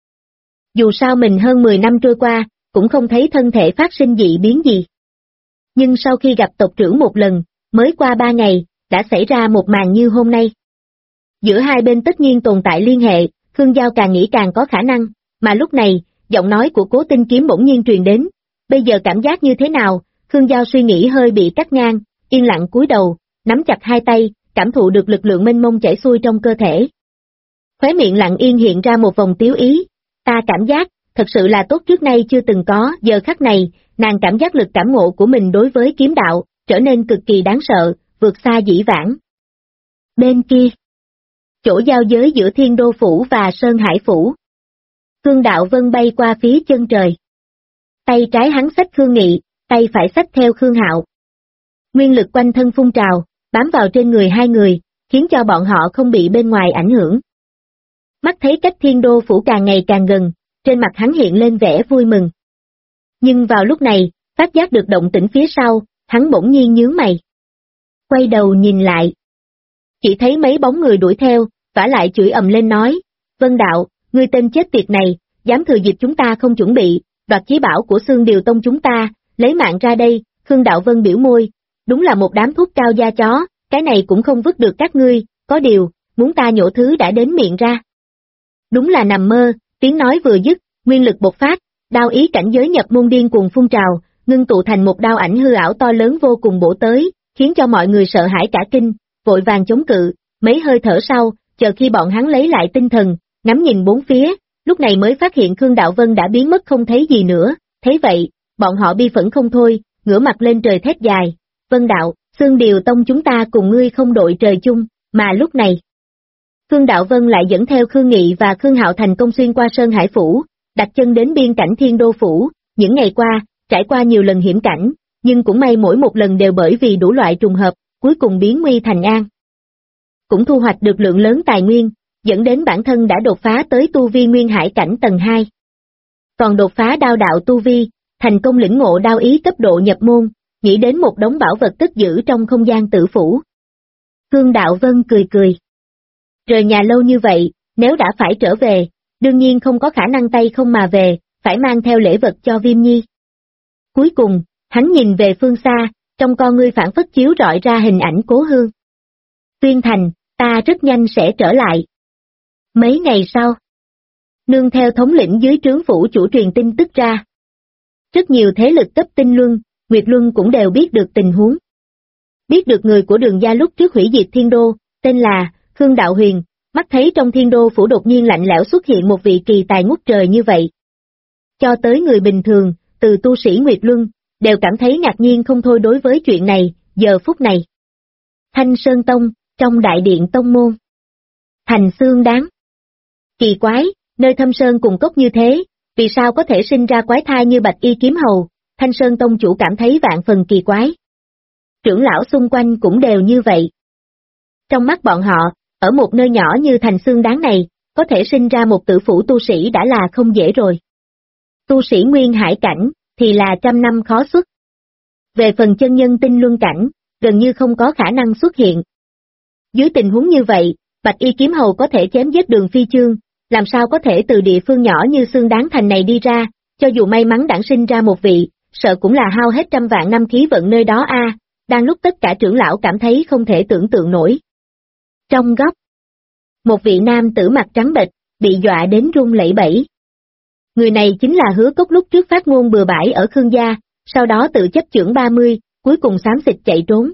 Dù sao mình hơn 10 năm trôi qua, cũng không thấy thân thể phát sinh dị biến gì. Nhưng sau khi gặp tộc trưởng một lần, mới qua 3 ngày, đã xảy ra một màn như hôm nay. Giữa hai bên tất nhiên tồn tại liên hệ, Khương Giao càng nghĩ càng có khả năng, mà lúc này, giọng nói của Cố Tinh Kiếm bỗng nhiên truyền đến. Bây giờ cảm giác như thế nào? Khương Giao suy nghĩ hơi bị cắt ngang, yên lặng cúi đầu, nắm chặt hai tay, cảm thụ được lực lượng mênh mông chảy xuôi trong cơ thể. Khóe miệng lặng yên hiện ra một vòng tiếu ý, ta cảm giác, thật sự là tốt trước nay chưa từng có, giờ khắc này, nàng cảm giác lực cảm ngộ của mình đối với kiếm đạo, trở nên cực kỳ đáng sợ, vượt xa dĩ vãng. Bên kia, chỗ giao giới giữa Thiên Đô Phủ và Sơn Hải Phủ. Khương Đạo Vân bay qua phía chân trời. Tay trái hắn xách Khương Nghị, tay phải xách theo Khương Hạo. Nguyên lực quanh thân phun trào, bám vào trên người hai người, khiến cho bọn họ không bị bên ngoài ảnh hưởng. Mắt thấy cách Thiên Đô Phủ càng ngày càng gần, trên mặt hắn hiện lên vẻ vui mừng. Nhưng vào lúc này, phát giác được động tĩnh phía sau, hắn bỗng nhiên nhướng mày. Quay đầu nhìn lại. Chỉ thấy mấy bóng người đuổi theo, vả lại chửi ầm lên nói, Vân Đạo, ngươi tên chết tiệt này, dám thừa dịp chúng ta không chuẩn bị, đoạt chí bảo của Xương Điều Tông chúng ta, lấy mạng ra đây. Khương Đạo Vân biểu môi, đúng là một đám thuốc cao da chó, cái này cũng không vứt được các ngươi, có điều, muốn ta nhổ thứ đã đến miệng ra. Đúng là nằm mơ, tiếng nói vừa dứt, nguyên lực bộc phát, đao ý cảnh giới nhập môn điên cuồng phun trào, ngưng tụ thành một đao ảnh hư ảo to lớn vô cùng bổ tới, khiến cho mọi người sợ hãi cả kinh, vội vàng chống cự, mấy hơi thở sau, chờ khi bọn hắn lấy lại tinh thần, ngắm nhìn bốn phía, lúc này mới phát hiện Khương Đạo Vân đã biến mất không thấy gì nữa, thấy vậy, bọn họ bi phẫn không thôi, ngửa mặt lên trời thét dài, Vân Đạo, Xương Điều Tông chúng ta cùng ngươi không đội trời chung, mà lúc này. Khương Đạo Vân lại dẫn theo Khương Nghị và Khương Hạo thành công xuyên qua Sơn Hải Phủ, đặt chân đến biên cảnh Thiên Đô Phủ, những ngày qua, trải qua nhiều lần hiểm cảnh, nhưng cũng may mỗi một lần đều bởi vì đủ loại trùng hợp, cuối cùng biến nguy thành an. Cũng thu hoạch được lượng lớn tài nguyên, dẫn đến bản thân đã đột phá tới tu vi nguyên hải cảnh tầng 2. Còn đột phá đao đạo tu vi, thành công lĩnh ngộ đao ý cấp độ nhập môn, nghĩ đến một đống bảo vật cất giữ trong không gian tử phủ. Khương Đạo Vân cười cười. Rời nhà lâu như vậy, nếu đã phải trở về, đương nhiên không có khả năng tay không mà về, phải mang theo lễ vật cho Viêm Nhi. Cuối cùng, hắn nhìn về phương xa, trong con ngươi phản phất chiếu rọi ra hình ảnh Cố Hương. Tuyên Thành, ta rất nhanh sẽ trở lại. Mấy ngày sau, nương theo thống lĩnh dưới trướng phủ chủ truyền tin tức ra. Rất nhiều thế lực cấp Tinh Luân, Nguyệt Luân cũng đều biết được tình huống. Biết được người của Đường gia lúc trước hủy diệt Thiên Đô, tên là Khương Đạo Huyền, mắt thấy trong Thiên Đô phủ đột nhiên lạnh lẽo xuất hiện một vị kỳ tài ngút trời như vậy. Cho tới người bình thường, từ tu sĩ Nguyệt Luân, đều cảm thấy ngạc nhiên không thôi đối với chuyện này, giờ phút này. Thanh Sơn Tông, trong đại điện tông môn. Thành xương đáng. Kỳ quái, nơi thâm sơn cùng cốc như thế, vì sao có thể sinh ra quái thai như Bạch Y Kiếm Hầu, Thanh Sơn Tông chủ cảm thấy vạn phần kỳ quái. Trưởng lão xung quanh cũng đều như vậy. Trong mắt bọn họ, ở một nơi nhỏ như Thành Xương Đáng này, có thể sinh ra một tử phủ tu sĩ đã là không dễ rồi. Tu sĩ nguyên hải cảnh, thì là trăm năm khó xuất. Về phần chân nhân tinh luân cảnh, gần như không có khả năng xuất hiện. Dưới tình huống như vậy, Bạch Y Kiếm Hầu có thể chém giết Đường Phi Chương, làm sao có thể từ địa phương nhỏ như Xương Đáng Thành này đi ra, cho dù may mắn đản sinh ra một vị, sợ cũng là hao hết trăm vạn năm khí vận nơi đó a. Đang lúc tất cả trưởng lão cảm thấy không thể tưởng tượng nổi. Trong góc, một vị nam tử mặt trắng bệch, bị dọa đến run lẩy bẩy. Người này chính là Hứa Cốc lúc trước phát ngôn bừa bãi ở Khương gia, sau đó tự chấp chưởng 30, cuối cùng xám xịt chạy trốn.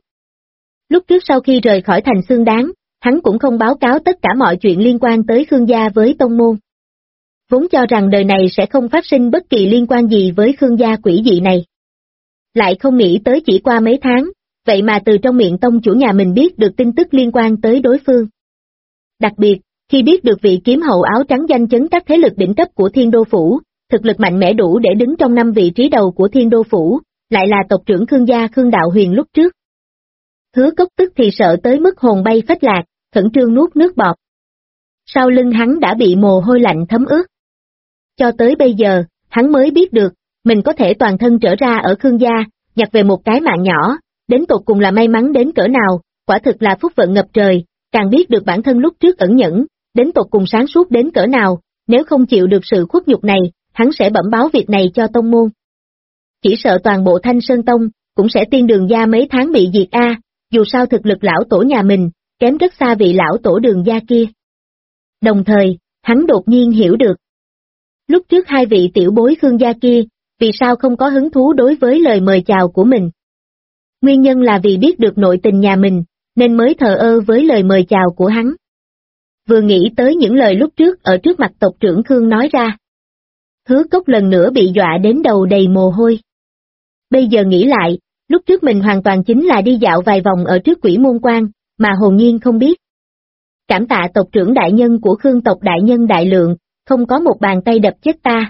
Lúc trước sau khi rời khỏi Thành Xương Đáng, hắn cũng không báo cáo tất cả mọi chuyện liên quan tới Khương gia với tông môn. Vốn cho rằng đời này sẽ không phát sinh bất kỳ liên quan gì với Khương gia quỷ dị này. Lại không nghĩ tới chỉ qua mấy tháng, vậy mà từ trong miệng tông chủ nhà mình biết được tin tức liên quan tới đối phương. Đặc biệt, khi biết được vị kiếm hầu áo trắng danh chấn các thế lực đỉnh cấp của Thiên Đô Phủ, thực lực mạnh mẽ đủ để đứng trong 5 vị trí đầu của Thiên Đô Phủ, lại là tộc trưởng Khương gia Khương Đạo Huyền lúc trước. Hứa Cốc tức thì sợ tới mức hồn bay phách lạc, khẩn trương nuốt nước bọt. Sau lưng hắn đã bị mồ hôi lạnh thấm ướt. Cho tới bây giờ, hắn mới biết được, mình có thể toàn thân trở ra ở Khương gia, nhặt về một cái mạng nhỏ, đến tột cùng là may mắn đến cỡ nào, quả thực là phúc vận ngập trời, càng biết được bản thân lúc trước ẩn nhẫn, đến tột cùng sáng suốt đến cỡ nào, nếu không chịu được sự khuất nhục này, hắn sẽ bẩm báo việc này cho tông môn. Chỉ sợ toàn bộ Thanh Sơn Tông, cũng sẽ tiên Đường gia mấy tháng bị diệt a. Dù sao thực lực lão tổ nhà mình, kém rất xa vị lão tổ Đường gia kia. Đồng thời, hắn đột nhiên hiểu được. Lúc trước hai vị tiểu bối Khương gia kia, vì sao không có hứng thú đối với lời mời chào của mình. Nguyên nhân là vì biết được nội tình nhà mình, nên mới thờ ơ với lời mời chào của hắn. Vừa nghĩ tới những lời lúc trước ở trước mặt tộc trưởng Khương nói ra. Hứa Cốc lần nữa bị dọa đến đầu đầy mồ hôi. Bây giờ nghĩ lại, lúc trước mình hoàn toàn chính là đi dạo vài vòng ở trước Quỷ Môn Quan, mà hồn nhiên không biết. Cảm tạ tộc trưởng đại nhân của Khương tộc đại nhân đại lượng, không có một bàn tay đập chết ta.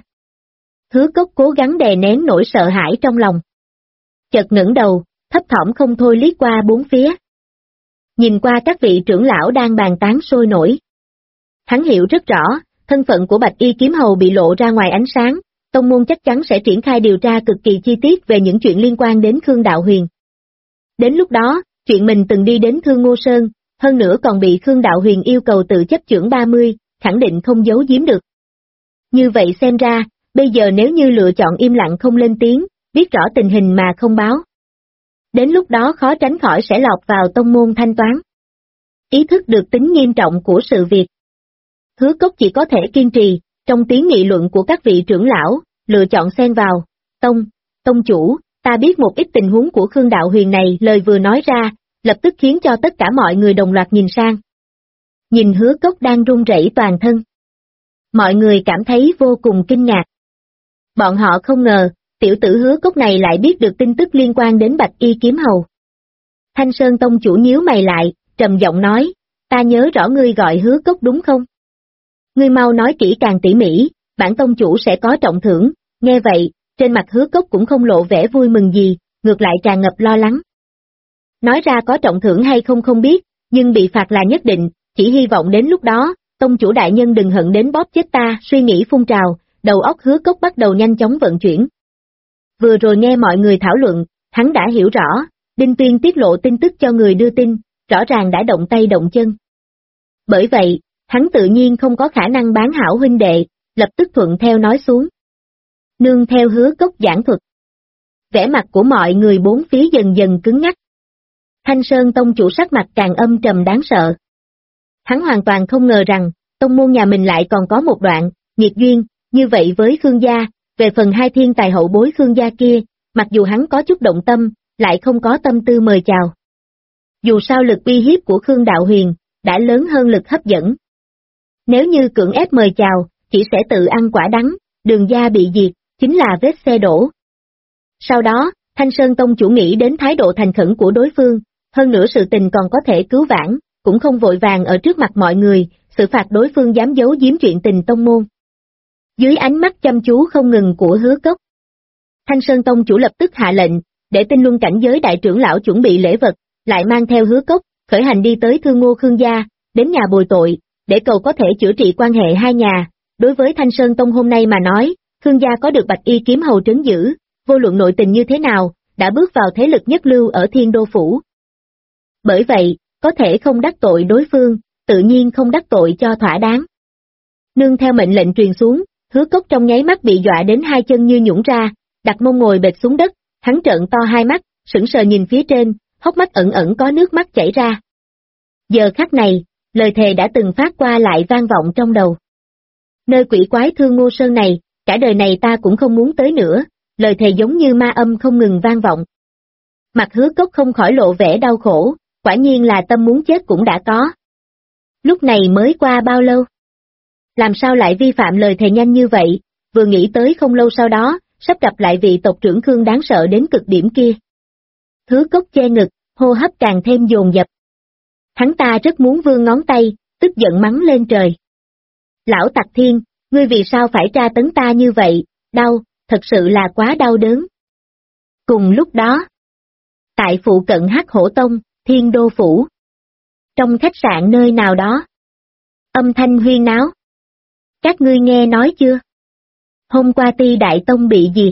Hứa Cốc cố gắng đè nén nỗi sợ hãi trong lòng. Chợt ngẩng đầu, thấp thỏm không thôi liếc qua bốn phía. Nhìn qua các vị trưởng lão đang bàn tán sôi nổi. Hắn hiểu rất rõ, thân phận của Bạch Y Kiếm Hầu bị lộ ra ngoài ánh sáng, tông môn chắc chắn sẽ triển khai điều tra cực kỳ chi tiết về những chuyện liên quan đến Khương Đạo Huyền. Đến lúc đó, chuyện mình từng đi đến Thương Ngô Sơn, hơn nữa còn bị Khương Đạo Huyền yêu cầu tự chấp chưởng 30, khẳng định không giấu giếm được. Như vậy xem ra, bây giờ nếu như lựa chọn im lặng không lên tiếng, biết rõ tình hình mà không báo, đến lúc đó khó tránh khỏi sẽ lọt vào tông môn thanh toán. Ý thức được tính nghiêm trọng của sự việc, Hứa Cốc chỉ có thể kiên trì, trong tiếng nghị luận của các vị trưởng lão, lựa chọn xen vào. Tông chủ, ta biết một ít tình huống của Khương Đạo Huyền này, lời vừa nói ra, lập tức khiến cho tất cả mọi người đồng loạt nhìn sang. Nhìn Hứa Cốc đang run rẩy toàn thân. Mọi người cảm thấy vô cùng kinh ngạc. Bọn họ không ngờ, tiểu tử Hứa Cốc này lại biết được tin tức liên quan đến Bạch Y Kiếm Hầu. Thanh Sơn tông chủ nhíu mày lại, trầm giọng nói, ta nhớ rõ ngươi gọi Hứa Cốc đúng không? Ngươi mau nói kỹ càng tỉ mỉ, bản tông chủ sẽ có trọng thưởng. Nghe vậy, trên mặt Hứa Cốc cũng không lộ vẻ vui mừng gì, ngược lại tràn ngập lo lắng. Nói ra có trọng thưởng hay không không biết, nhưng bị phạt là nhất định, chỉ hy vọng đến lúc đó, tông chủ đại nhân đừng hận đến bóp chết ta. Suy nghĩ phun trào, đầu óc Hứa Cốc bắt đầu nhanh chóng vận chuyển. Vừa rồi nghe mọi người thảo luận, hắn đã hiểu rõ, Đinh Tuyên tiết lộ tin tức cho người đưa tin, rõ ràng đã động tay động chân. Bởi vậy, hắn tự nhiên không có khả năng bán hảo huynh đệ, lập tức thuận theo nói xuống. Nương theo Hứa Cốc giảng thuật, vẻ mặt của mọi người bốn phía dần dần cứng ngắc. Thanh Sơn tông chủ sắc mặt càng âm trầm đáng sợ. Hắn hoàn toàn không ngờ rằng, tông môn nhà mình lại còn có một đoạn nghiệt duyên như vậy với Khương gia. Về phần hai thiên tài hậu bối Khương gia kia, mặc dù hắn có chút động tâm, lại không có tâm tư mời chào. Dù sao lực uy hiếp của Khương Đạo Huyền đã lớn hơn lực hấp dẫn. Nếu như cưỡng ép mời chào, chỉ sẽ tự ăn quả đắng, Đường gia bị diệt, chính là vết xe đổ. Sau đó, Thanh Sơn tông chủ nghĩ đến thái độ thành khẩn của đối phương, hơn nữa sự tình còn có thể cứu vãn, cũng không vội vàng ở trước mặt mọi người, xử phạt đối phương dám giấu giếm chuyện tình tông môn. Dưới ánh mắt chăm chú không ngừng của Hứa Cốc, Thanh Sơn tông chủ lập tức hạ lệnh, để Tinh Luân cảnh giới đại trưởng lão chuẩn bị lễ vật, lại mang theo Hứa Cốc, khởi hành đi tới Thương Ngô Khương gia, đến nhà bồi tội, để cầu có thể chữa trị quan hệ hai nhà. Đối với Thanh Sơn tông hôm nay mà nói, Khương gia có được Bạch Y Kiếm Hầu trấn giữ, vô luận nội tình như thế nào, đã bước vào thế lực nhất lưu ở Thiên Đô phủ. Bởi vậy, có thể không đắc tội đối phương, tự nhiên không đắc tội cho thỏa đáng. Nương theo mệnh lệnh truyền xuống, Hứa Cốc trong nháy mắt bị dọa đến hai chân như nhũn ra, đặt mông ngồi bệt xuống đất, hắn trợn to hai mắt, sững sờ nhìn phía trên, hốc mắt ẩn ẩn có nước mắt chảy ra. Giờ khắc này, lời thề đã từng phát qua lại vang vọng trong đầu. Nơi quỷ quái Thương Ngô Sơn này, cả đời này ta cũng không muốn tới nữa, lời thề giống như ma âm không ngừng vang vọng. Mặt Hứa Cốc không khỏi lộ vẻ đau khổ, quả nhiên là tâm muốn chết cũng đã có. Lúc này mới qua bao lâu? Làm sao lại vi phạm lời thề nhanh như vậy, vừa nghĩ tới không lâu sau đó, sắp gặp lại vị tộc trưởng Khương đáng sợ đến cực điểm kia. Hứa Cốc che ngực, hô hấp càng thêm dồn dập. Hắn ta rất muốn vươn ngón tay, tức giận mắng lên trời. Lão Tặc Thiên, ngươi vì sao phải tra tấn ta như vậy, đau, thật sự là quá đau đớn. Cùng lúc đó, tại phụ cận Hắc Hổ Tông, Thiên Đô phủ, trong khách sạn nơi nào đó, âm thanh huyên náo. Các ngươi nghe nói chưa? Hôm qua Ti Đại Tông bị diệt,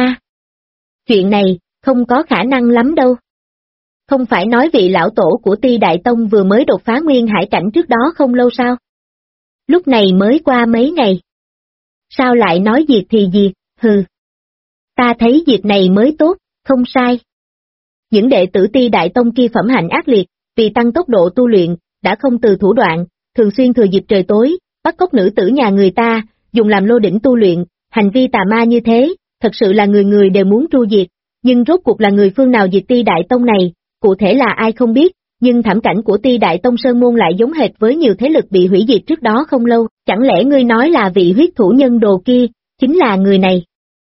chuyện này, không có khả năng lắm đâu. Không phải nói vị lão tổ của Ti Đại Tông vừa mới đột phá nguyên hải cảnh trước đó không lâu sao? Lúc này mới qua mấy ngày. Sao lại nói diệt thì diệt, hừ. Ta thấy diệt này mới tốt, không sai. Những đệ tử Ti Đại Tông kia phẩm hạnh ác liệt, vì tăng tốc độ tu luyện, đã không từ thủ đoạn, thường xuyên thừa dịp trời tối, bắt cóc nữ tử nhà người ta, dùng làm lô đỉnh tu luyện, hành vi tà ma như thế, thật sự là người người đều muốn tru diệt, nhưng rốt cuộc là người phương nào diệt Ti Đại Tông này, cụ thể là ai không biết, nhưng thảm cảnh của Ti Đại Tông Sơn Môn lại giống hệt với nhiều thế lực bị hủy diệt trước đó không lâu, chẳng lẽ ngươi nói là vị huyết thủ nhân đồ kia, chính là người này?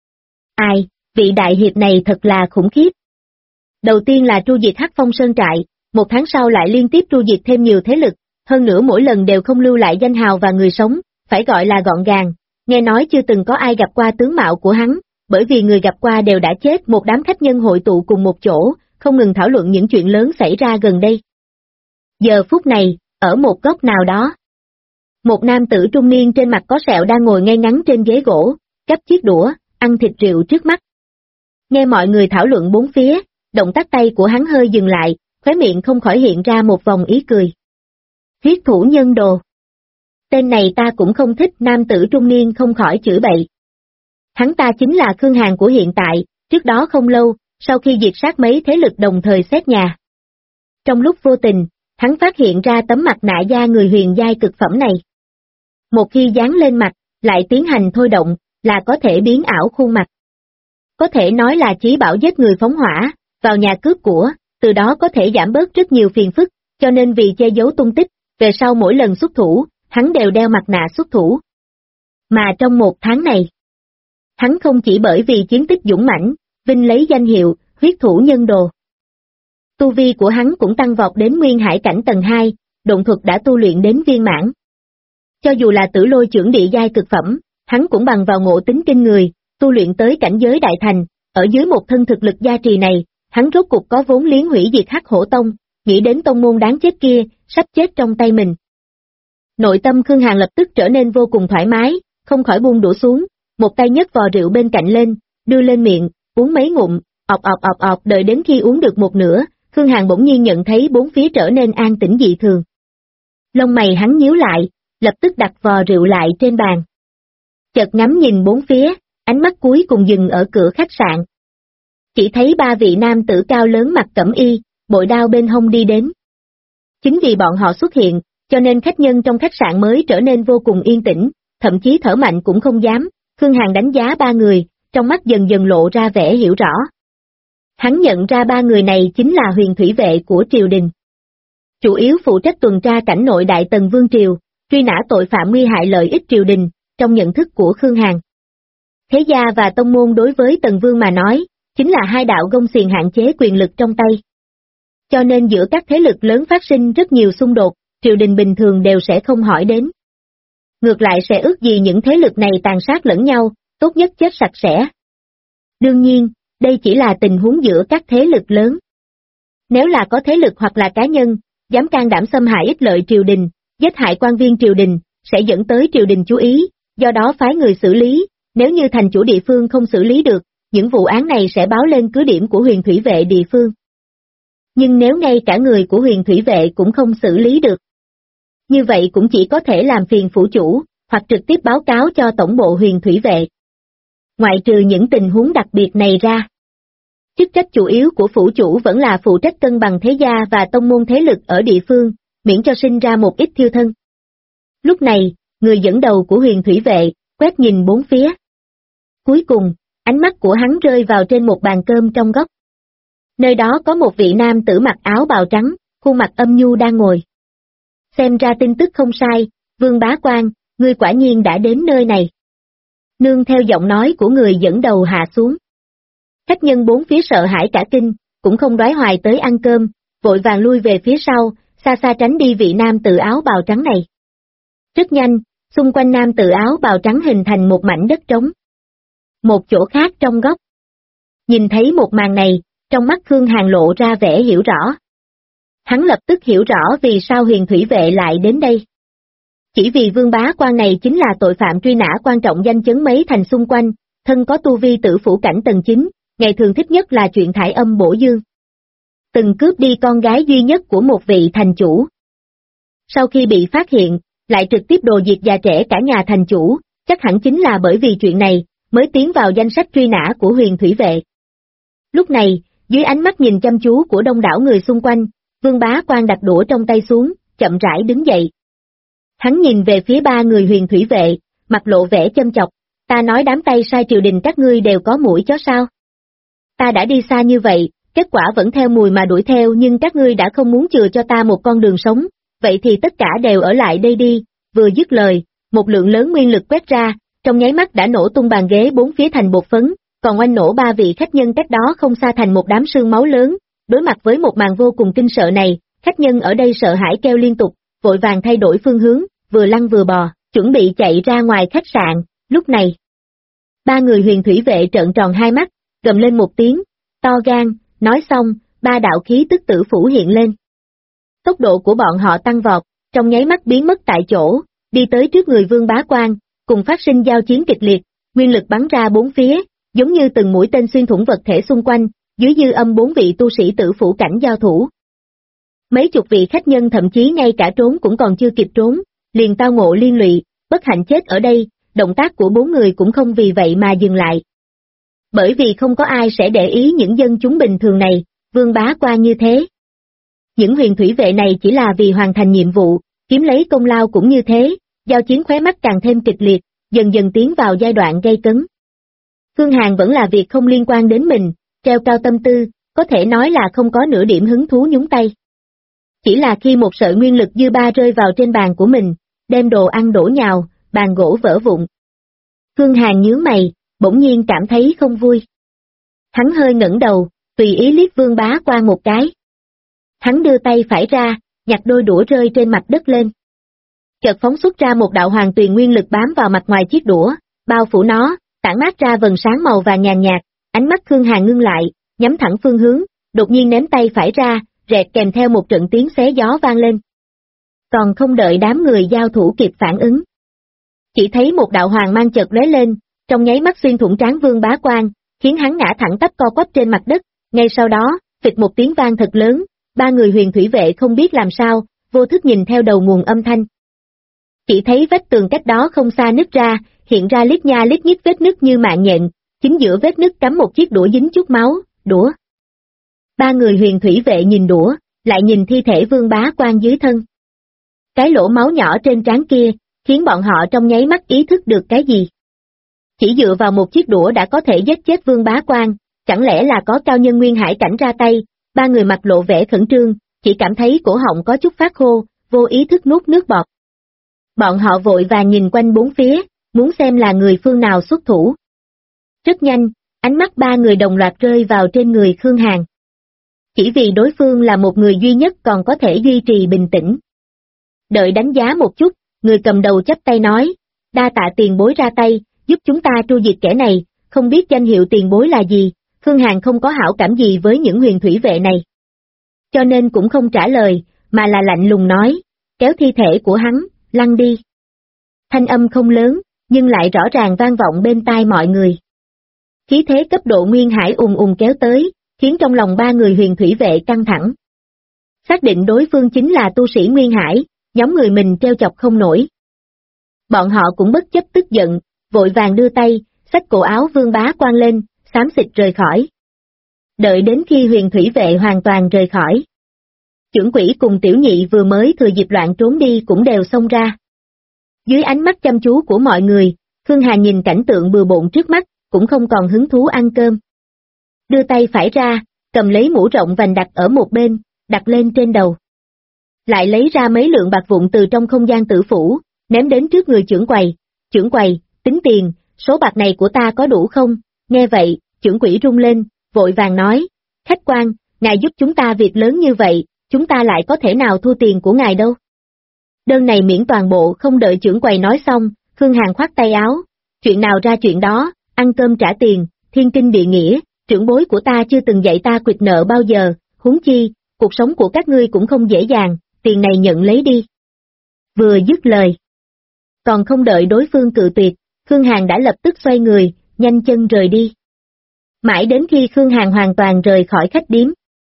Ai, vị đại hiệp này thật là khủng khiếp. Đầu tiên là tru diệt Hắc Phong Sơn trại, một tháng sau lại liên tiếp tru diệt thêm nhiều thế lực, hơn nữa mỗi lần đều không lưu lại danh hào và người sống, phải gọi là gọn gàng, nghe nói chưa từng có ai gặp qua tướng mạo của hắn, bởi vì người gặp qua đều đã chết. Một đám khách nhân hội tụ cùng một chỗ, không ngừng thảo luận những chuyện lớn xảy ra gần đây. Giờ phút này, ở một góc nào đó, một nam tử trung niên trên mặt có sẹo đang ngồi ngay ngắn trên ghế gỗ, gắp chiếc đũa, ăn thịt rượu trước mắt. Nghe mọi người thảo luận bốn phía, động tác tay của hắn hơi dừng lại, khóe miệng không khỏi hiện ra một vòng ý cười. Huyết thủ nhân đồ. Tên này ta cũng không thích, nam tử trung niên không khỏi chửi bậy. Hắn ta chính là Khương Hàn của hiện tại, trước đó không lâu, sau khi diệt sát mấy thế lực đồng thời xét nhà. Trong lúc vô tình, hắn phát hiện ra tấm mặt nạ da người huyền giai cực phẩm này. Một khi dán lên mặt, lại tiến hành thôi động, là có thể biến ảo khuôn mặt. Có thể nói là chí bảo giết người phóng hỏa, vào nhà cướp của, từ đó có thể giảm bớt rất nhiều phiền phức, cho nên vì che giấu tung tích, về sau mỗi lần xuất thủ, hắn đều đeo mặt nạ xuất thủ. Mà trong một tháng này, hắn không chỉ bởi vì chiến tích dũng mãnh, vinh lấy danh hiệu, huyết thủ nhân đồ. Tu vi của hắn cũng tăng vọt đến nguyên hải cảnh tầng 2, độn thuật đã tu luyện đến viên mãn. Cho dù là tử lôi chưởng địa giai cực phẩm, hắn cũng bằng vào ngộ tính kinh người, tu luyện tới cảnh giới đại thành, ở dưới một thân thực lực gia trì này, hắn rốt cục có vốn liếng hủy diệt Hắc Hổ Tông, nghĩ đến tông môn đáng chết kia, sắp chết trong tay mình. Nội tâm Khương Hàn lập tức trở nên vô cùng thoải mái, không khỏi buông đũa xuống, một tay nhấc vò rượu bên cạnh lên, đưa lên miệng, uống mấy ngụm, ọp, đợi đến khi uống được một nửa, Khương Hàn bỗng nhiên nhận thấy bốn phía trở nên an tĩnh dị thường. Lông mày hắn nhíu lại, lập tức đặt vò rượu lại trên bàn. Chợt ngắm nhìn bốn phía, ánh mắt cuối cùng dừng ở cửa khách sạn. Chỉ thấy ba vị nam tử cao lớn mặc cẩm y, bội đao bên hông đi đến. Chính vì bọn họ xuất hiện, cho nên khách nhân trong khách sạn mới trở nên vô cùng yên tĩnh, thậm chí thở mạnh cũng không dám. Khương Hàn đánh giá ba người, trong mắt dần dần lộ ra vẻ hiểu rõ. Hắn nhận ra ba người này chính là huyền thủy vệ của triều đình. Chủ yếu phụ trách tuần tra cảnh nội đại tần vương triều, truy nã tội phạm nguy hại lợi ích triều đình, trong nhận thức của Khương Hàn. Thế gia và tông môn đối với tần vương mà nói, chính là hai đạo gông xiềng hạn chế quyền lực trong tay. Cho nên giữa các thế lực lớn phát sinh rất nhiều xung đột, triều đình bình thường đều sẽ không hỏi đến. Ngược lại sẽ ước gì những thế lực này tàn sát lẫn nhau, tốt nhất chết sạch sẽ. Đương nhiên, đây chỉ là tình huống giữa các thế lực lớn. Nếu là có thế lực hoặc là cá nhân, dám can đảm xâm hại ích lợi triều đình, giết hại quan viên triều đình, sẽ dẫn tới triều đình chú ý, do đó phái người xử lý, nếu như thành chủ địa phương không xử lý được, những vụ án này sẽ báo lên cứ điểm của huyền thủy vệ địa phương. Nhưng nếu ngay cả người của huyền thủy vệ cũng không xử lý được, như vậy cũng chỉ có thể làm phiền phủ chủ, hoặc trực tiếp báo cáo cho tổng bộ huyền thủy vệ. Ngoại trừ những tình huống đặc biệt này ra, chức trách chủ yếu của phủ chủ vẫn là phụ trách cân bằng thế gia và tông môn thế lực ở địa phương, miễn cho sinh ra một ít thiêu thân. Lúc này, người dẫn đầu của huyền thủy vệ, quét nhìn bốn phía. Cuối cùng, ánh mắt của hắn rơi vào trên một bàn cơm trong góc. Nơi đó có một vị nam tử mặc áo bào trắng, khuôn mặt âm nhu đang ngồi. Xem ra tin tức không sai, Vương Bá Quan, ngươi quả nhiên đã đến nơi này. Nương theo giọng nói của người dẫn đầu hạ xuống. Khách nhân bốn phía sợ hãi cả kinh, cũng không đoái hoài tới ăn cơm, vội vàng lui về phía sau, xa xa tránh đi vị nam tử áo bào trắng này. Rất nhanh, xung quanh nam tử áo bào trắng hình thành một mảnh đất trống. Một chỗ khác trong góc. Nhìn thấy một màn này, trong mắt Khương Hàn lộ ra vẻ hiểu rõ. Hắn lập tức hiểu rõ vì sao huyền thủy vệ lại đến đây. Chỉ vì Vương Bá Quan này chính là tội phạm truy nã quan trọng danh chấn mấy thành xung quanh, thân có tu vi tử phủ cảnh tầng 9, ngày thường thích nhất là chuyện thải âm bổ dương. Từng cướp đi con gái duy nhất của một vị thành chủ. Sau khi bị phát hiện, lại trực tiếp đồ diệt già trẻ cả nhà thành chủ, chắc hẳn chính là bởi vì chuyện này, mới tiến vào danh sách truy nã của huyền thủy vệ. Lúc này, dưới ánh mắt nhìn chăm chú của đông đảo người xung quanh, Vương Bá Quan đặt đũa trong tay xuống, chậm rãi đứng dậy. Hắn nhìn về phía ba người huyền thủy vệ, mặt lộ vẻ châm chọc, ta nói đám tay sai triều đình các ngươi đều có mũi chó sao. Ta đã đi xa như vậy, kết quả vẫn theo mùi mà đuổi theo nhưng các ngươi đã không muốn chừa cho ta một con đường sống, vậy thì tất cả đều ở lại đây đi, vừa dứt lời, một lượng lớn nguyên lực quét ra, trong nháy mắt đã nổ tung bàn ghế bốn phía thành bột phấn, còn oanh nổ ba vị khách nhân cách đó không xa thành một đám sương máu lớn, đối mặt với một màn vô cùng kinh sợ này, khách nhân ở đây sợ hãi kêu liên tục, vội vàng thay đổi phương hướng, vừa lăn vừa bò, chuẩn bị chạy ra ngoài khách sạn, lúc này. Ba người huyền thủy vệ trợn tròn hai mắt, gầm lên một tiếng, to gan, nói xong, ba đạo khí tức tử phủ hiện lên. Tốc độ của bọn họ tăng vọt, trong nháy mắt biến mất tại chỗ, đi tới trước người Vương Bá Quan, cùng phát sinh giao chiến kịch liệt, nguyên lực bắn ra bốn phía, giống như từng mũi tên xuyên thủng vật thể xung quanh, dưới dư âm 4 vị tu sĩ tử phủ cảnh giao thủ. Mấy chục vị khách nhân thậm chí ngay cả trốn cũng còn chưa kịp trốn, liền tao ngộ liên lụy, bất hạnh chết ở đây, động tác của 4 người cũng không vì vậy mà dừng lại. Bởi vì không có ai sẽ để ý những dân chúng bình thường này, Vương Bá Quan như thế. Những huyền thủy vệ này chỉ là vì hoàn thành nhiệm vụ, kiếm lấy công lao cũng như thế, giao chiến khóe mắt càng thêm kịch liệt, dần dần tiến vào giai đoạn gay cấn. Khương Hàn vẫn là việc không liên quan đến mình, treo cao tâm tư, có thể nói là không có nửa điểm hứng thú nhúng tay. Chỉ là khi một sợi nguyên lực dư ba rơi vào trên bàn của mình, đem đồ ăn đổ nhào, bàn gỗ vỡ vụn. Khương Hàn nhướng mày, bỗng nhiên cảm thấy không vui. Hắn hơi ngẩng đầu, tùy ý liếc Vương Bá Quan một cái. Hắn đưa tay phải ra, nhặt đôi đũa rơi trên mặt đất lên. Chợt phóng xuất ra một đạo hoàng tuyền nguyên lực bám vào mặt ngoài chiếc đũa, bao phủ nó, tản mát ra vầng sáng màu vàng nhàn nhạt, ánh mắt Khương Hàn ngưng lại, nhắm thẳng phương hướng, đột nhiên ném tay phải ra, rẹt kèm theo một trận tiếng xé gió vang lên. Còn không đợi đám người giao thủ kịp phản ứng. Chỉ thấy một đạo hoàng mang chợt lóe lên, trong nháy mắt xuyên thủng trán Vương Bá Quan, khiến hắn ngã thẳng tắp co quắp trên mặt đất, ngay sau đó, phịch một tiếng vang thật lớn, 3 người huyền thủy vệ không biết làm sao, vô thức nhìn theo đầu nguồn âm thanh. Chỉ thấy vách tường cách đó không xa nứt ra, hiện ra lít nha lít nhít vết nứt như mạng nhện, chính giữa vết nứt cắm một chiếc đũa dính chút máu, đũa. 3 người huyền thủy vệ nhìn đũa, lại nhìn thi thể Vương Bá Quan dưới thân. Cái lỗ máu nhỏ trên trán kia, khiến bọn họ trong nháy mắt ý thức được cái gì. Chỉ dựa vào một chiếc đũa đã có thể giết chết Vương Bá Quan, chẳng lẽ là có cao nhân Nguyên Hải Cảnh ra tay, 3 người mặt lộ vẻ khẩn trương, chỉ cảm thấy cổ họng có chút phát khô, vô ý thức nuốt nước bọt. Bọn họ vội vàng nhìn quanh bốn phía, muốn xem là người phương nào xuất thủ. Rất nhanh, ánh mắt 3 người đồng loạt rơi vào trên người Khương Hàn. Chỉ vì đối phương là một người duy nhất còn có thể duy trì bình tĩnh. Đợi đánh giá một chút, người cầm đầu chắp tay nói, đa tạ tiền bối ra tay, giúp chúng ta tru diệt kẻ này, không biết danh hiệu tiền bối là gì, Khương Hàn không có hảo cảm gì với những huyền thủy vệ này. Cho nên cũng không trả lời, mà là lạnh lùng nói, kéo thi thể của hắn, lăn đi. Thanh âm không lớn, nhưng lại rõ ràng vang vọng bên tai mọi người. Khí thế cấp độ Nguyên Hải ùn ùn kéo tới, khiến trong lòng 3 người huyền thủy vệ căng thẳng. Xác định đối phương chính là tu sĩ Nguyên Hải, nhóm người mình treo chọc không nổi. Bọn họ cũng bất chấp tức giận, vội vàng đưa tay, xách cổ áo Vương Bá Quan lên, xám xịt rời khỏi. Đợi đến khi huyền thủy vệ hoàn toàn rời khỏi. Chưởng quỷ cùng tiểu nhị vừa mới thừa dịp loạn trốn đi cũng đều xông ra. Dưới ánh mắt chăm chú của mọi người, Khương Hàn nhìn cảnh tượng bừa bộn trước mắt, cũng không còn hứng thú ăn cơm. Đưa tay phải ra, cầm lấy mũ rộng vành đặt ở một bên, đặt lên trên đầu. Lại lấy ra mấy lượng bạc vụn từ trong không gian tử phủ, ném đến trước người chưởng quầy, tính tiền, số bạc này của ta có đủ không? Nghe vậy, chưởng quỷ rung lên, vội vàng nói, khách quan, ngài giúp chúng ta việc lớn như vậy, chúng ta lại có thể nào thu tiền của ngài đâu. Đơn này miễn toàn bộ. Không đợi chưởng quầy nói xong, Khương Hàn khoát tay áo, chuyện nào ra chuyện đó, ăn cơm trả tiền, thiên kinh địa nghĩa, trưởng bối của ta chưa từng dạy ta quỵt nợ bao giờ, huống chi, cuộc sống của các ngươi cũng không dễ dàng, tiền này nhận lấy đi. Vừa dứt lời. Còn không đợi đối phương cự tuyệt, Khương Hàn đã lập tức xoay người, nhanh chân rời đi. Mãi đến khi Khương Hàn hoàn toàn rời khỏi khách điếm.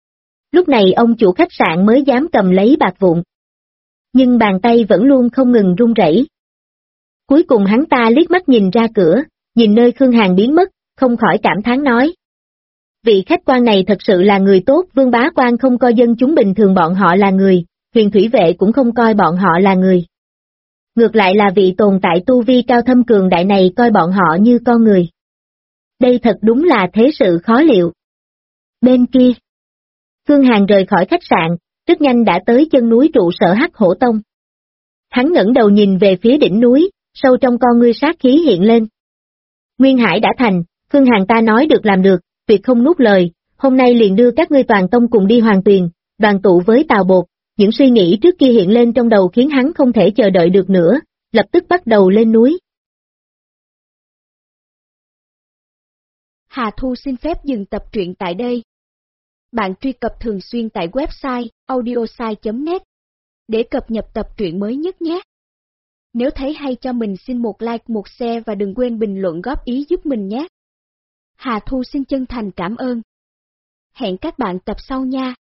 Lúc này ông chủ khách sạn mới dám cầm lấy bạc vụn. Nhưng bàn tay vẫn luôn không ngừng run rẩy. Cuối cùng hắn ta liếc mắt nhìn ra cửa, nhìn nơi Khương Hàn biến mất, không khỏi cảm thán nói. Vị khách quan này thật sự là người tốt, Vương Bá Quan không coi dân chúng bình thường bọn họ là người, huyền thủy vệ cũng không coi bọn họ là người. Ngược lại là vị tồn tại tu vi cao thâm cường đại này coi bọn họ như con người. Đây thật đúng là thế sự khó liệu. Bên kia, Khương Hàn rời khỏi khách sạn, rất nhanh đã tới chân núi trụ sở Hắc Hổ Tông. Hắn ngẩng đầu nhìn về phía đỉnh núi, sâu trong con ngươi sát khí hiện lên. Nguyên Hải đã thành, Khương Hàn ta nói được làm được, tuyệt không nuốt lời, hôm nay liền đưa các ngươi toàn tông cùng đi Hoàng Tuyền, đoàn tụ với Tào Bột. Những suy nghĩ trước kia hiện lên trong đầu khiến hắn không thể chờ đợi được nữa, lập tức bắt đầu lên núi. Hà Thu xin phép dừng tập truyện tại đây. Bạn truy cập thường xuyên tại website audiosai.net để cập nhật tập truyện mới nhất nhé. Nếu thấy hay cho mình xin một like, một share và đừng quên bình luận góp ý giúp mình nhé. Hà Thu xin chân thành cảm ơn. Hẹn các bạn tập sau nha.